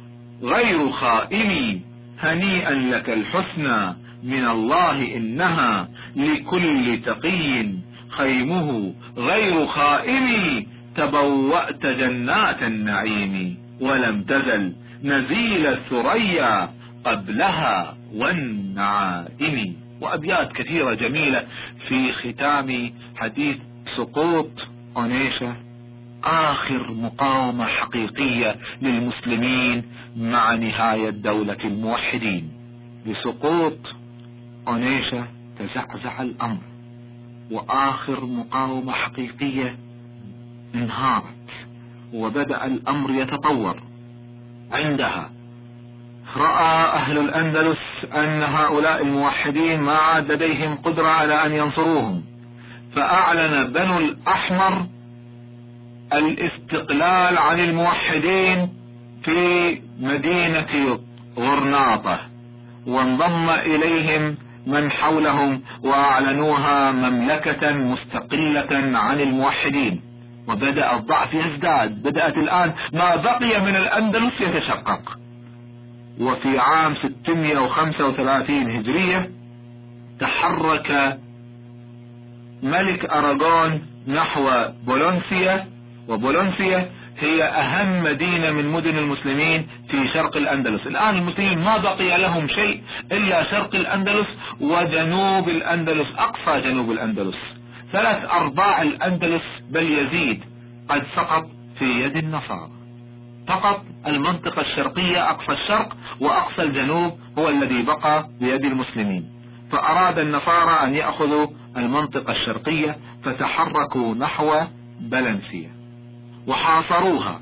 غير خائم. هنيئا لك الحسنى من الله، إنها لكل تقي خيمه غير خائم. تبوأت جنات النعيم، ولم تزل نزيل الثريا قبلها والنعائم. وأبيات كثيرة جميلة في ختام حديث سقوط أونيشا آخر مقاومة حقيقية للمسلمين مع نهاية دولة الموحدين. بسقوط أونيشا تزعزع الأمر، وآخر مقاومة حقيقية انهارت، وبدأ الأمر يتطور. عندها رأى أهل الأندلس أن هؤلاء الموحدين ما عاد لديهم قدرة على أن ينصروهم، فأعلن بنو الأحمر الاستقلال عن الموحدين في مدينة غرناطة، وانضم إليهم من حولهم وأعلنوها مملكة مستقلة عن الموحدين. وبدأ الضعف يزداد، بدأت الآن ما بقي من الأندلس يتشقق. وفي عام ستمائة وخمسة وثلاثين هجرية تحرك ملك أراغون نحو بولونسيا، وبولونسيا هي أهم مدينة من مدن المسلمين في شرق الأندلس. الآن المسلمين ما بقي لهم شيء إلا شرق الأندلس وجنوب الأندلس، أقصى جنوب الأندلس. ثلاث أرباع الأندلس بل يزيد قد سقط في يد النصارى. فقط المنطقة الشرقية أقصى الشرق وأقصى الجنوب هو الذي بقى بيد المسلمين. فأراد النصارى أن يأخذوا المنطقة الشرقية، فتحركوا نحو بلنسيا وحاصروها.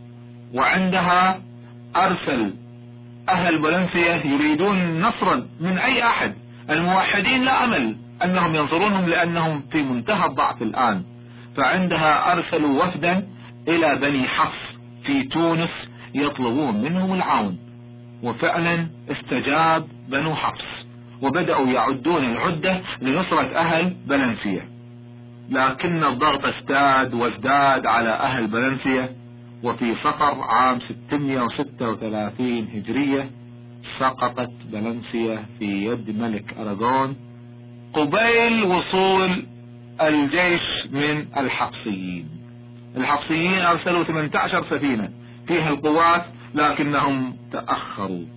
وعندها أرسل أهل بلنسيا يريدون نصرا من أي أحد. الموحدين لا أمل أنهم ينصرونهم لأنهم في منتهى الضعف الآن. فعندها أرسلوا وفدا إلى بني حفص في تونس يطلبون منهم العون، وفعلا استجاب بنو حفص وبدأوا يعدون العدة لنصرة أهل بلنسيا. لكن الضغط ازداد وازداد على أهل بلنسيا، وفي صفر عام ستمائة وستة وثلاثين هجرية سقطت بلنسيا في يد ملك أراغون قبيل وصول الجيش من الحفصيين. الحفصيين أرسلوا ثمانية عشر سفينة فيها القوات، لكنهم تأخروا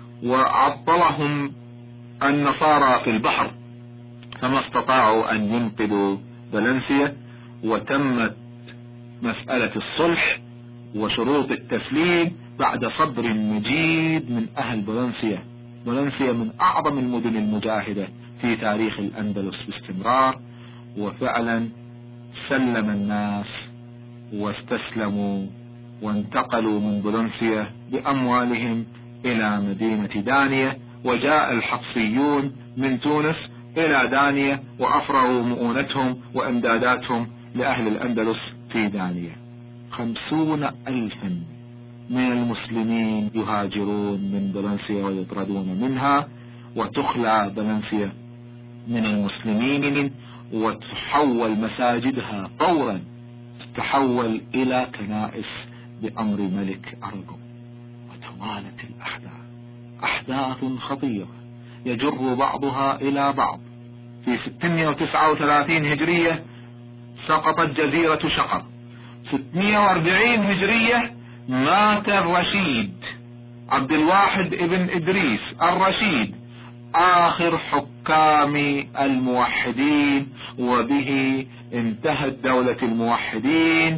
وعطلهم النصارى في البحر، فما استطاعوا أن ينقذوا بلنسيا. وتمت مسألة الصلح وشروط التسليم بعد صبر مجيد من أهل بلنسيا. بلنسيا من أعظم المدن المجاهدة في تاريخ الأندلس باستمرار. وفعلا سلم الناس واستسلموا وانتقلوا من بلنسيا بأموالهم إلى مدينة دانية. وجاء الحفصيون من تونس إلى دانية وأفرغوا مؤونتهم وإمداداتهم لأهل الأندلس في دانية. خمسون ألفا من المسلمين يهاجرون من بلنسيا ويطردون منها، وتخلع بلنسيا من المسلمين وتحول مساجدها فورا، تحول إلى كنائس بأمر ملك أراغون. وتوالت الأحداث أحداث خطيرة يجر بعضها إلى بعض. في ستمائة وتسعة وثلاثين هجرية سقطت جزيرة شقر. ستمائة وأربعين هجرية مات الرشيد عبد الواحد ابن إدريس الرشيد، آخر حكام الموحدين، وبه انتهت دولة الموحدين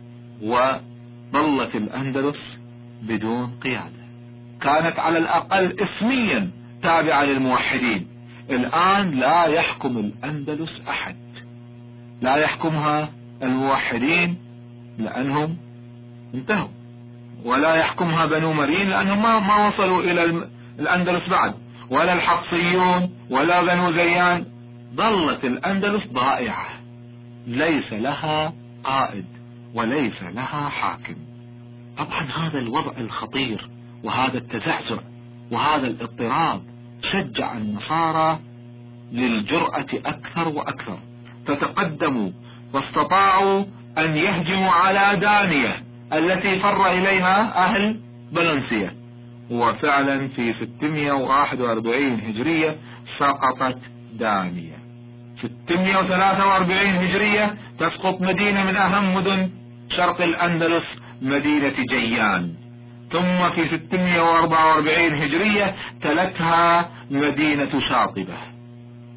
وظلت الأندلس بدون قيادة. كانت على الأقل اسميا تابعة للموحدين. الآن لا يحكم الأندلس أحد، لا يحكمها الموحدين لأنهم انتهوا، ولا يحكمها بنو مرين لأنهم ما, ما وصلوا إلى الأندلس بعد، ولا الحفصيون ولا بنو زيان. ظلت الأندلس ضائعة ليس لها قائد وليس لها حاكم. طبعا هذا الوضع الخطير وهذا التزعزع وهذا الاضطراب شجع النصارى للجرأة أكثر وأكثر، فتقدموا واستطاعوا أن يهجموا على دانية التي فر إليها أهل بلنسيا. وفعلا في ستمائة وواحد وأربعين هجرية سقطت دانية. ستمائة وثلاثة وأربعين هجرية تسقط مدينة من أهم مدن شرق الأندلس، مدينة جيان. ثم في ستمائة وأربعة وأربعين هجرية تلتها مدينة شاطبة.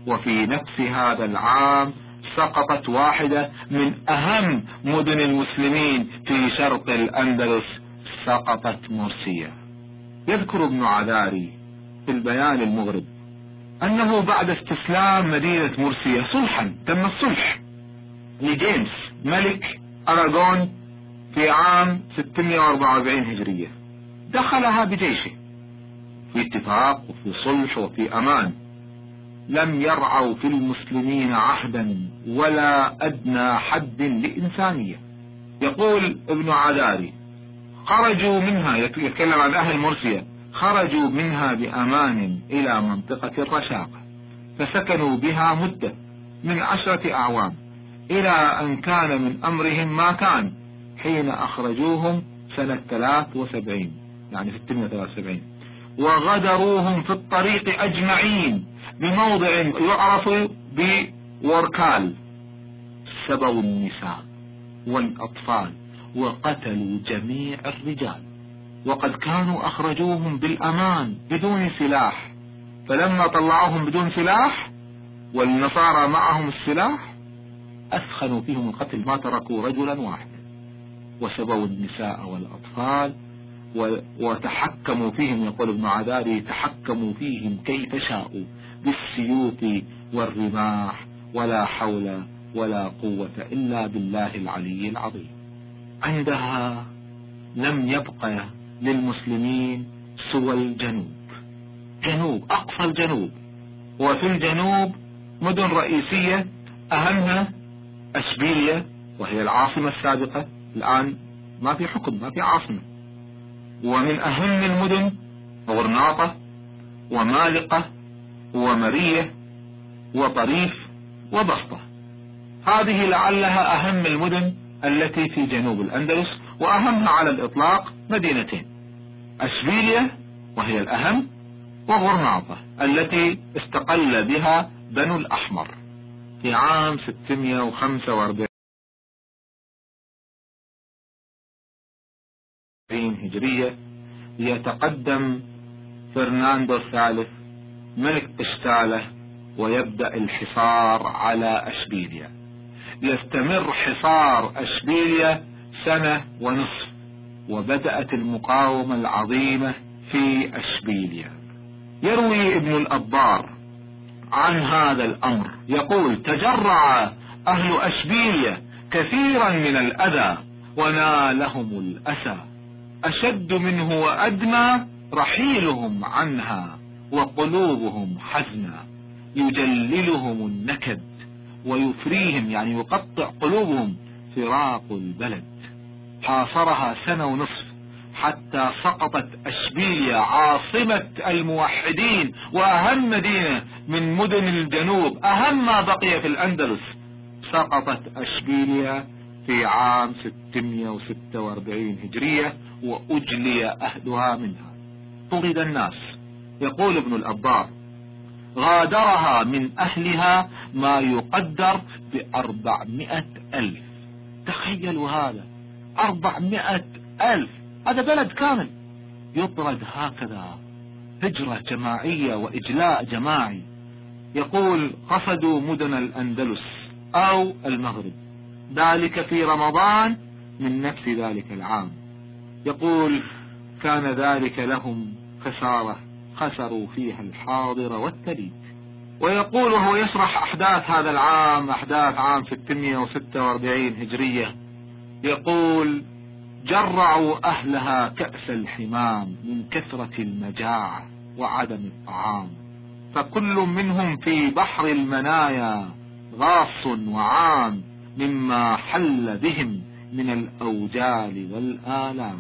وفي نفس هذا العام سقطت واحدة من أهم مدن المسلمين في شرق الأندلس، سقطت مرسية. يذكر ابن عذاري في البيان المغرب أنه بعد استسلام مدينة مرسية صلحا، تم الصلح لجيمس ملك أراغون في عام ستمائة وأربعة وأربعين هجرية، دخلها بجيشه في اتفاق وفي صلح وفي أمان. لم يرعوا في المسلمين عهدا ولا أدنى حد لإنسانية. يقول ابن عذاري خرجوا منها، يتكلم عن أهل مرسية، خرجوا منها بأمان إلى منطقة الرشاقة، فسكنوا بها مدة من عشرة أعوام، إلى أن كان من أمرهم ما كان حين أخرجوهم سنة ثلاث وسبعين، يعني ستمائة وثلاثة وسبعين، وغدروهم في الطريق أجمعين بموضع يعرف بوركال، سبوا النساء والأطفال وقتلوا جميع الرجال، وقد كانوا أخرجوهم بالأمان بدون سلاح، فلما طلعوهم بدون سلاح والنصارى معهم السلاح أثخنوا فيهم القتل، ما تركوا رجلا واحدا، وسبوا النساء والأطفال وتحكموا فيهم. يقول ابن عذاري تحكموا فيهم كيف شاءوا بالسيوف والرماح، ولا حول ولا قوة إلا بالله العلي العظيم. عندها لم يبقى للمسلمين سوى الجنوب، جنوب أقصى الجنوب، وفي الجنوب مدن رئيسية أهمها أشبيلية وهي العاصمة السابقة، الآن ما في حكم، ما في عاصمة. ومن أهم المدن غرناطة ومالقة ومرية وطريف وبسطة. هذه لعلها أهم المدن التي في جنوب الأندلس، وأهمها على الإطلاق مدينتين، أشبيلية وهي الأهم، وغرناطة التي استقل بها بنو الأحمر في عام ستمائة وخمسة وأربعين هجرية. يتقدم فرناندو الثالث ملك قشتالة ويبدأ الحصار على أشبيلية. يستمر حصار أشبيلية سنة ونصف، وبدأت المقاومة العظيمة في أشبيلية. يروي ابن الأبار عن هذا الأمر، يقول تجرع أهل أشبيلية كثيرا من الأذى ونالهم الأسى، أشد منه وأدنى رحيلهم عنها وقلوبهم حزنا، يجللهم النكد ويفريهم، يعني يقطع قلوبهم فراق البلد. حاصرها سنة ونصف حتى سقطت أشبيلية عاصمة الموحدين وأهم مدينة من مدن الجنوب، أهم ما بقي في الأندلس. سقطت أشبيلية في عام ستمائة وستة وأربعين هجرية، وأجلي أهلها منها، طرد الناس. يقول ابن الأبار غادرها من أهلها ما يقدر بأربعمائة ألف. تخيلوا هذا، أربعمائة ألف، هذا بلد كامل يطرد هكذا، هجرة جماعية وإجلاء جماعي. يقول قصدوا مدن الأندلس أو المغرب، ذلك في رمضان من نفس ذلك العام. يقول كان ذلك لهم خسارة، خسروا فيها الحاضر والتليد. ويقول وهو يشرح أحداث هذا العام، أحداث عام ستمائة وستة وأربعين هجرية، يقول جرعوا أهلها كأس الحمام من كثرة المجاعة وعدم الطعام، فكل منهم في بحر المنايا غاص وعام مما حل بهم من الأوجال والآلام،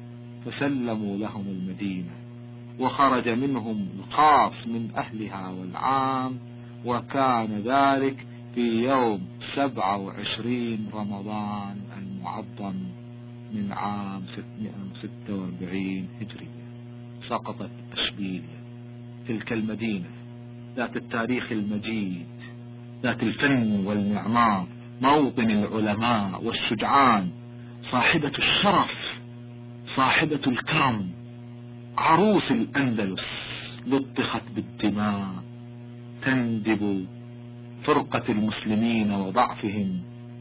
فسلموا لهم المدينة، وخرج منهم الخاص من أهلها والعام، وكان ذلك في يوم سبعة وعشرين رمضان المعظم من عام ستمائة وستة وأربعين هجرية. سقطت أشبيلية، تلك المدينة ذات التاريخ المجيد، ذات الفن والمعمار، موطن العلماء والشجعان، صاحبة الشرف، صاحبة الكرم، عروس الأندلس، لطخت بالدماء تندب فرقة المسلمين وضعفهم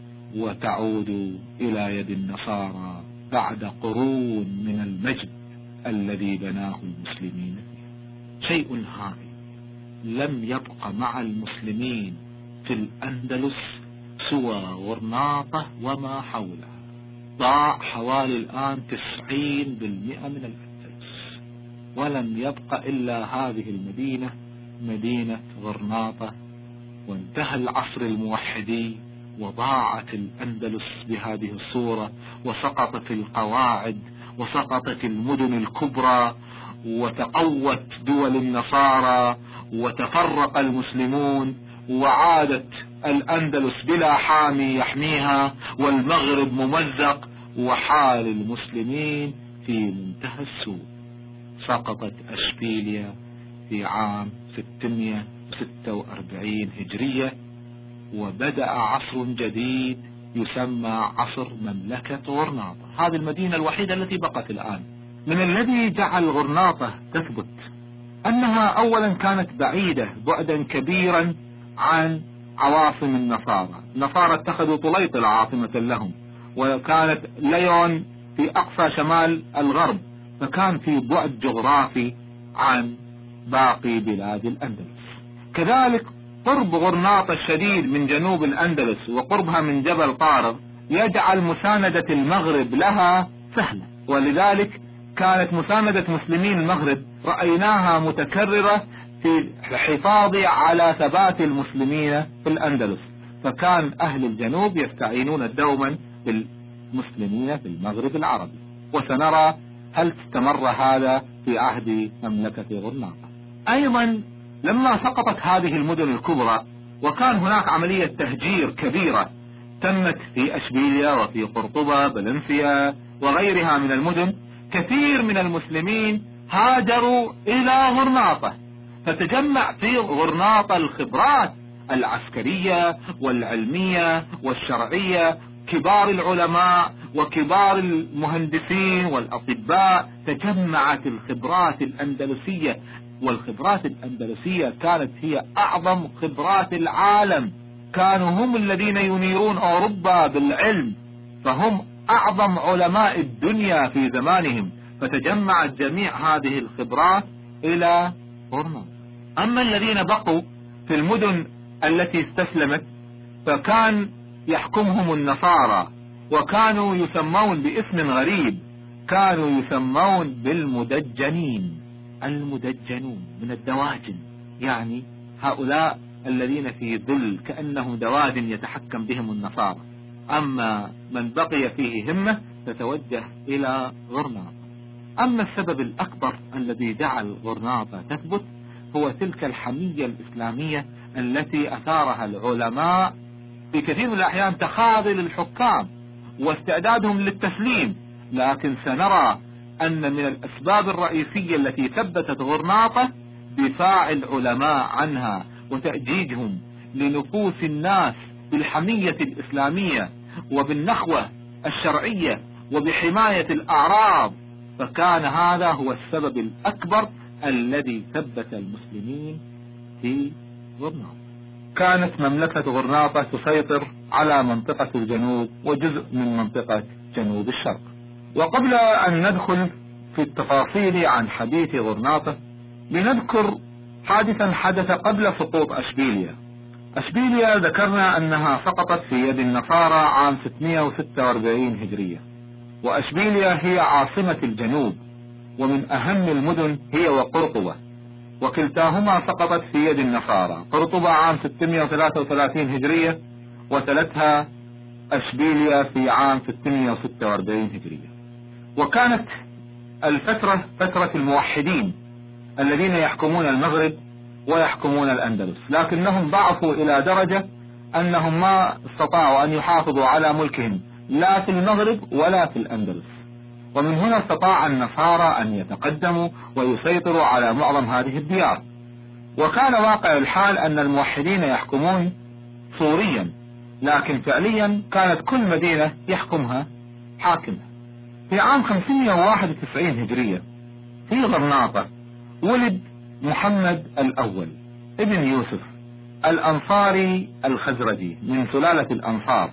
وتعود إلى يد النصارى بعد قرون من المجد الذي بناه المسلمين. شيء هائل لم يبق مع المسلمين في الأندلس سوى غرناطة وما حولها. ضاع حوالي الآن تسعين بالمئة من الأندلس، ولم يبق إلا هذه المدينة، مدينة غرناطة. وانتهى العصر الموحدي وضاعت الأندلس بهذه الصورة، وسقطت القواعد وسقطت المدن الكبرى وتقوت دول النصارى وتفرق المسلمون، وعادت الأندلس بلا حامي يحميها، والمغرب ممزق، وحال المسلمين في منتهى السوء. سقطت أشبيلية في عام ستمائة وستة وأربعين هجرية، وبدأ عصر جديد يسمى عصر مملكة غرناطة. هذه المدينة الوحيدة التي بقت الآن. من الذي جعل غرناطة تثبت أنها أولا كانت بعيدة بعدا كبيرا عن عواصم النصارى. النصارى اتخذوا طليطلة عاصمة لهم، وكانت ليون في أقصى شمال الغرب، فكان في بعد جغرافي عن باقي بلاد الأندلس. كذلك قرب غرناطة الشديد من جنوب الأندلس وقربها من جبل طارق يجعل مساندة المغرب لها سهلة، ولذلك كانت مساندة مسلمين المغرب رأيناها متكررة في الحفاظ على ثبات المسلمين في الأندلس. فكان أهل الجنوب يستعينون دوما بالمسلمين في المغرب العربي، وسنرى هل استمر هذا في عهد مملكة غرناطة. أيضا لما سقطت هذه المدن الكبرى وكان هناك عملية تهجير كبيرة تمت في أشبيلية وفي قرطبة بلنسيا وغيرها من المدن، كثير من المسلمين هاجروا إلى غرناطة، فتجمع في غرناطة الخبرات العسكرية والعلمية والشرعية، كبار العلماء وكبار المهندسين والأطباء. تجمعت الخبرات الأندلسية، والخبرات الأندلسية كانت هي أعظم خبرات العالم. كانوا هم الذين ينيرون أوروبا بالعلم، فهم أعظم علماء الدنيا في زمانهم. فتجمعت جميع هذه الخبرات إلى غرناطة. أما الذين بقوا في المدن التي استسلمت فكان يحكمهم النصارى، وكانوا يسمون باسم غريب، كانوا يسمون بالمدجنين. المدجنون من الدواجن، يعني هؤلاء الذين في ظل كأنهم دواجن يتحكم بهم النصارى. أما من بقي فيه همة تتوجه إلى غرناطة. أما السبب الأكبر الذي جعل غرناطة تثبت هو تلك الحمية الإسلامية التي أثارها العلماء في كثير من الأحيان، تخاذل الحكام واستعدادهم للتسليم. لكن سنرى أن من الأسباب الرئيسية التي ثبتت غرناطة دفاع العلماء عنها وتأجيجهم لنفوس الناس بالحمية الإسلامية وبالنخوة الشرعية وبحماية الأعراض. فكان هذا هو السبب الأكبر الذي ثبت المسلمين في غرناطة. كانت مملكة غرناطة تسيطر على منطقة الجنوب وجزء من منطقة جنوب الشرق. وقبل أن ندخل في التفاصيل عن حديث غرناطة لنذكر حادثا حدث قبل سقوط أشبيلية. أشبيلية ذكرنا أنها سقطت في يد النصارى عام ستمائة وستة وأربعين هجرية، وأشبيلية هي عاصمة الجنوب، ومن أهم المدن هي وقرطبة، وكلتاهما سقطت في يد النصارى. قرطبة عام ستمائة وثلاثة وثلاثين هجرية، وتلتها أشبيلية في عام ستمائة وستة وأربعين هجرية. وكانت الفترة فترة الموحدين الذين يحكمون المغرب ويحكمون الأندلس، لكنهم ضعفوا إلى درجة أنهم ما استطاعوا أن يحافظوا على ملكهم لا في المغرب ولا في الأندلس. ومن هنا استطاع النصارى أن يتقدموا ويسيطروا على معظم هذه الديار. وكان واقع الحال أن الموحدين يحكمون سوريا، لكن فعليا كانت كل مدينة يحكمها حاكمها. في عام خمسمائة وواحد وتسعين هجرية في غرناطة ولد محمد الأول، ابن يوسف الأنصاري الخزرجي من سلالة الأنصار،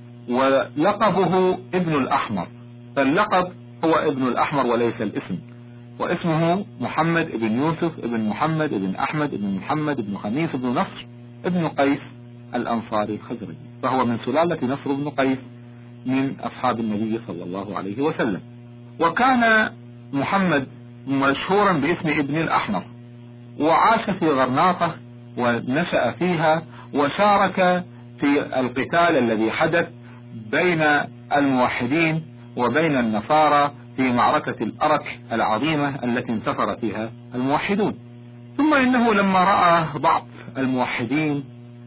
ولقبه ابن الأحمر، فاللقب هو ابن الأحمر وليس الاسم، واسمه محمد ابن يوسف ابن محمد ابن أحمد ابن محمد ابن خميس ابن نصر ابن قيس الأنصاري الخزرجي، فهو من سلالة نصر بن قيس من أصحاب النبي صلى الله عليه وسلم. وكان محمد مشهورا باسم ابن الأحمر، وعاش في غرناطة ونشأ فيها، وشارك في القتال الذي حدث بين الموحدين وبين النصارى في معركة الأرك العظيمة التي انتصر فيها الموحدون. ثم إنه لما رأى ضعف الموحدين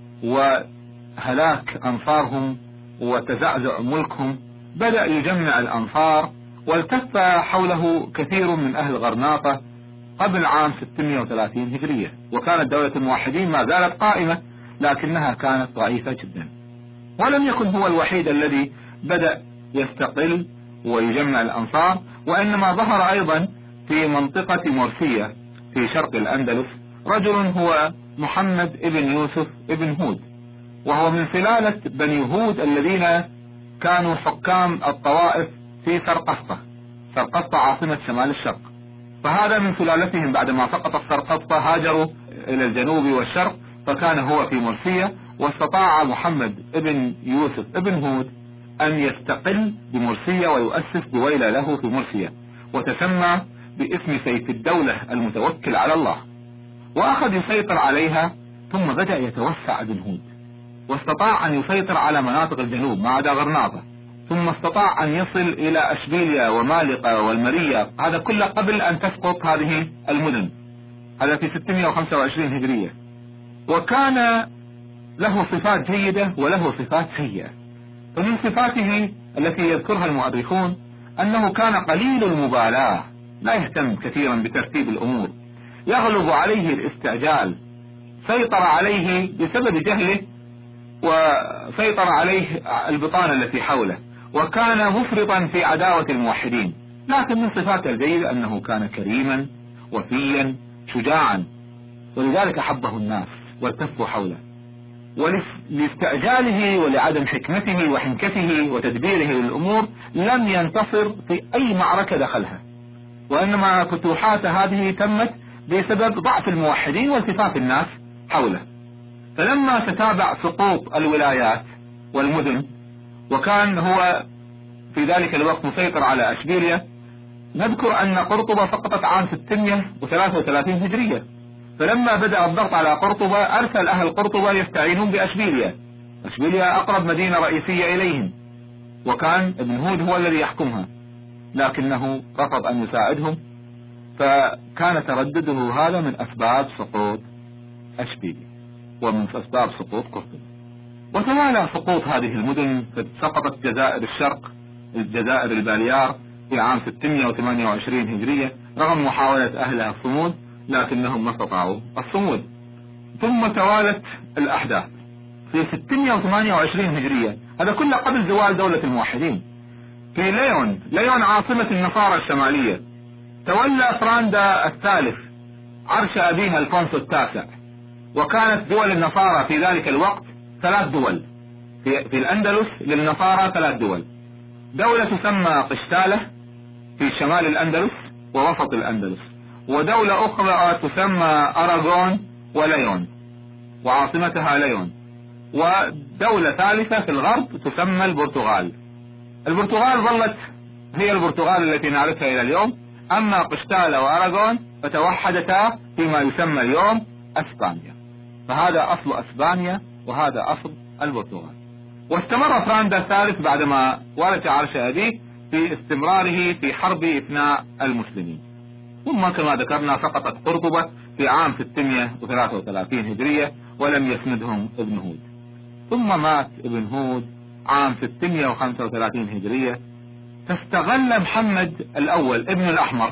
وهلاك أنصارهم وتزعزع ملكهم بدأ يجمع الأنصار، والتف حوله كثير من أهل غرناطة قبل عام ستمائة وثلاثين هجرية، وكانت دولة الموحدين ما زالت قائمة لكنها كانت ضعيفة جدا. ولم يكن هو الوحيد الذي بدأ يستقل ويجمع الأنصار، وإنما ظهر أيضا في منطقة مرسية في شرق الأندلس رجل هو محمد ابن يوسف ابن هود، وهو من سلالة بني هود الذين كانوا حكام الطوائف في سرقسطة. سرقسطة عاصمة شمال الشرق، فهذا من سلالتهم. بعدما سقطت سرقسطة هاجروا إلى الجنوب والشرق، فكان هو في مرسية، واستطاع محمد ابن يوسف ابن هود أن يستقل بمرسية ويؤسس دويلة له في مرسية، وتسمى باسم سيف الدولة المتوكل على الله، وأخذ يسيطر عليها. ثم بدأ يتوسع ابن هود، واستطاع أن يسيطر على مناطق الجنوب ما عدا غرناطة، ثم استطاع أن يصل إلى أشبيليا ومالقة والمرية، هذا كله قبل أن تسقط هذه المدن، هذا في ستمائة وخمسة وعشرين هجرية. وكان له صفات جيدة وله صفات سيئة. فمن صفاته التي يذكرها المؤرخون أنه كان قليل المبالاة، لا يهتم كثيرا بترتيب الأمور، يغلب عليه الاستعجال، سيطر عليه بسبب جهله، وسيطر عليه البطانة التي حوله، وكان مفرطا في عداوة الموحدين. لكن من صفاته الجيدة أنه كان كريما وفيا شجاعا، ولذلك حبه الناس والتفوا حوله. ولاستعجاله ولعدم حكمته وحنكته وتدبيره للأمور لم ينتصر في أي معركة دخلها، وإنما فتوحات هذه تمت بسبب ضعف الموحدين والتفاف الناس حوله. فلما تتابع سقوط الولايات والمدن، وكان هو في ذلك الوقت مسيطر على أشبيليا، نذكر أن قرطبة سقطت عام ستمائة وثلاثة وثلاثين هجرية، فلما بدأ الضغط على قرطبة أرسل أهل قرطبة يستعينون بأشبيليا. أشبيليا أقرب مدينة رئيسية إليهم، وكان ابن هود هو الذي يحكمها، لكنه رفض أن يساعدهم، فكان تردده هذا من أسباب سقوط أشبيليا ومن أسباب سقوط قرطبة. وتوالى سقوط هذه المدن، سقطت جزائر الشرق، الجزائر الباليار في عام ستمائة وثمانية وعشرين هجرية رغم محاولة أهلها الصمود، لكنهم ما استطاعوا الصمود. ثم توالت الأحداث في ستمائة وثمانية وعشرين هجرية، هذا كله قبل زوال دولة الموحدين، في ليون. ليون عاصمة النصارى الشمالية، تولى فراندا الثالث عرش أبيها الفونسو التاسع، وكانت دول النصارى في ذلك الوقت ثلاث دول في, في الأندلس للنصارى، ثلاث دول. دولة تسمى قشتالة في شمال الأندلس ووسط الأندلس، ودولة أخرى تسمى أراغون وليون وعاصمتها ليون، ودولة ثالثة في الغرب تسمى البرتغال. البرتغال ظلت هي البرتغال التي نعرفها إلى اليوم، أما قشتالة وأراغون فتوحدتا فيما يسمى اليوم أسبانيا، فهذا أصل أسبانيا وهذا أصل البرتغال. واستمر فراندا الثالث بعدما ورث عرش أبيه في استمراره في حرب إثناء المسلمين. ثم كما ذكرنا سقطت قرطبة في عام ستمائة وثلاثة وثلاثين هجرية ولم يسندهم ابن هود. ثم مات ابن هود عام ستمائة وخمسة وثلاثين هجرية. فاستغل محمد الأول ابن الأحمر،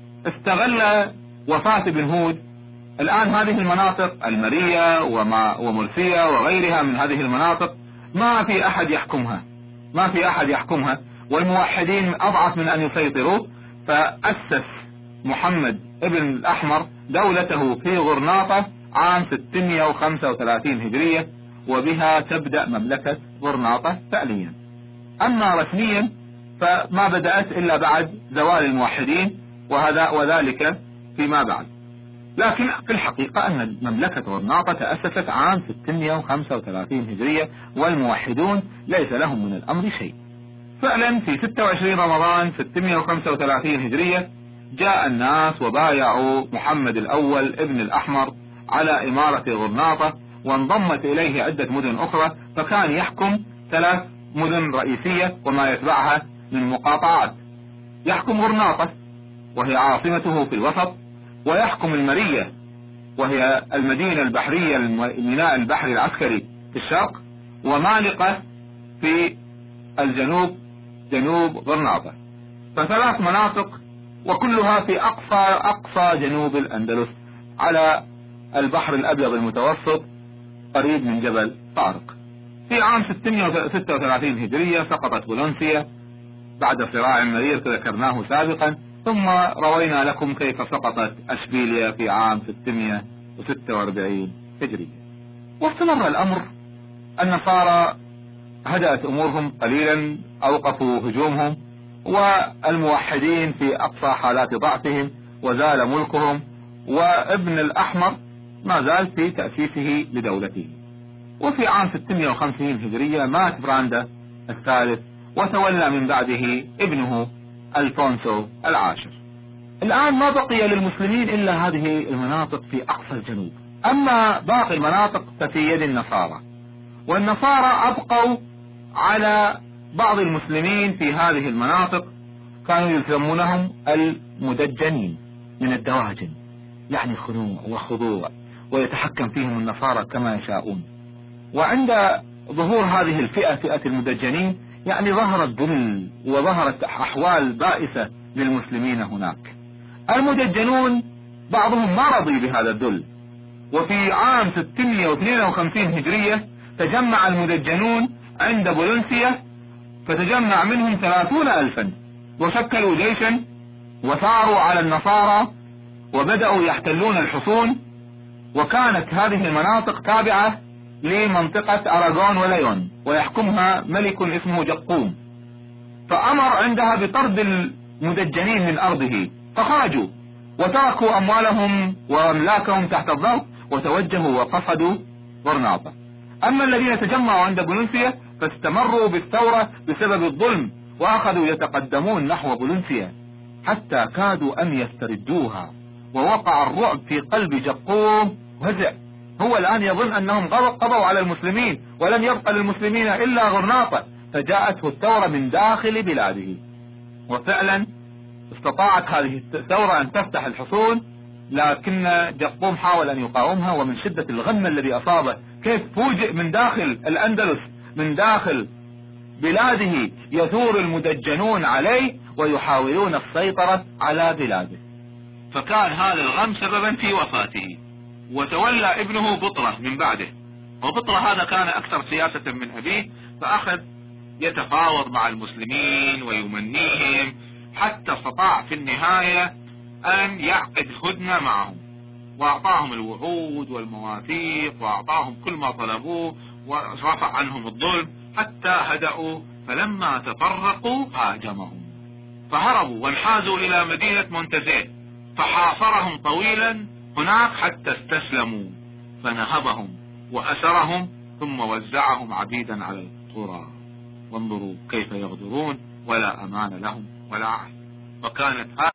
استغل وفاة ابن هود. الآن هذه المناطق المرية وما ومرسية وغيرها من هذه المناطق ما في أحد يحكمها، ما في أحد يحكمها، والموحدين أضعف من أن يسيطروا. فأسس محمد ابن الأحمر دولته في غرناطة عام ستمائة وخمسة وثلاثين هجرية، وبها تبدأ مملكة غرناطة فعليا. أما رسميا فما بدأت إلا بعد زوال الموحدين، وهذا وذلك فيما بعد. لكن في الحقيقة أن مملكة غرناطة تأسست عام ستمائة وخمسة وثلاثين هجرية، والموحدون ليس لهم من الأمر شيء. فعلا في ستة وعشرين رمضان ستمائة وخمسة وثلاثين هجرية جاء الناس وبايعوا محمد الأول ابن الأحمر على إمارة غرناطة، وانضمت إليه عدة مدن أخرى، فكان يحكم ثلاث مدن رئيسية وما يتبعها من مقاطعات. يحكم غرناطة وهي عاصمته في الوسط، ويحكم المرية وهي المدينة البحرية الميناء البحري العسكري في الشرق، ومالقة في الجنوب جنوب غرناطة. فثلاث مناطق وكلها في أقصى أقصى جنوب الأندلس على البحر الأبيض المتوسط قريب من جبل طارق. في عام ستمائة وستة وثلاثين هجرية سقطت بولنسيا بعد صراع مرير ذكرناه سابقا، ثم روينا لكم كيف سقطت أشبيليا في عام ستمائة وستة وأربعين هجرية. واستمر الأمر، النصارى هدأت أمورهم قليلا، أوقفوا هجومهم، والموحدين في أقصى حالات ضعفهم، وزال ملكهم، وابن الأحمر ما زال في تأسيسه لدولته. وفي عام ستمائة وخمسين هجرية مات براندا الثالث، وتولى من بعده ابنه ألفونسو العاشر. الآن ما بقي للمسلمين إلا هذه المناطق في أقصى الجنوب، أما باقي المناطق ففي يد النصارى، والنصارى أبقوا على بعض المسلمين في هذه المناطق، كانوا يسمونهم المدجنين من الدواجن، يعني خنوع وخضوع، ويتحكم فيهم النصارى كما يشاءون. وعند ظهور هذه الفئة فئة المدجنين يعني ظهر الذل وظهرت أحوال بائسة للمسلمين هناك. المدجنون بعضهم ما رضي بهذا الذل، وفي عام ستمائة واثنين وخمسين هجرية تجمع المدجنون عند بولنسيا، فتجمع منهم ثلاثون ألفا، وشكلوا جيشا وثاروا على النصارى وبدأوا يحتلون الحصون. وكانت هذه المناطق تابعة لمنطقة أراغون وليون، ويحكمها ملك اسمه جقوم، فأمر عندها بطرد المدجنين من أرضه، فخرجوا وتركوا أموالهم وأملاكهم تحت الضغط وتوجهوا وقصدوا غرناطة. أما الذين تجمعوا عند بولنسيا فاستمروا بالثورة بسبب الظلم، وأخذوا يتقدمون نحو بولنسيا حتى كادوا أن يستردوها، ووقع الرعب في قلب جقوم وهزع. هو الآن يظن أنهم قضوا على المسلمين ولم يبقى للمسلمين إلا غرناطة، فجاءته الثورة من داخل بلاده. وفعلا استطاعت هذه الثورة أن تفتح الحصون، لكن جقوم حاول أن يقاومها، ومن شدة الغم الذي أصابه كيف فوجئ من داخل الأندلس من داخل بلاده يثور المدجنون عليه ويحاولون السيطرة على بلاده، فكان هذا الغم سببا في وفاته. وتولى ابنه بطرة من بعده، وبطرة هذا كان أكثر سياسة من أبيه، فأخذ يتفاوض مع المسلمين ويمنيهم، حتى استطاع في النهاية أن يعقد هدنة معهم، وأعطاهم الوعود والمواثيق، وأعطاهم كل ما طلبوه، ورفع عنهم الظلم حتى هدأوا. فلما تفرقوا هاجمهم، فهربوا وانحازوا إلى مدينة مونتزيه، فحاصرهم طويلا هناك حتى استسلموا، فنهبهم وأسرهم، ثم وزعهم عبيدا على القرى. وانظروا كيف يغدرون، ولا أمان لهم ولا عهد. وكانت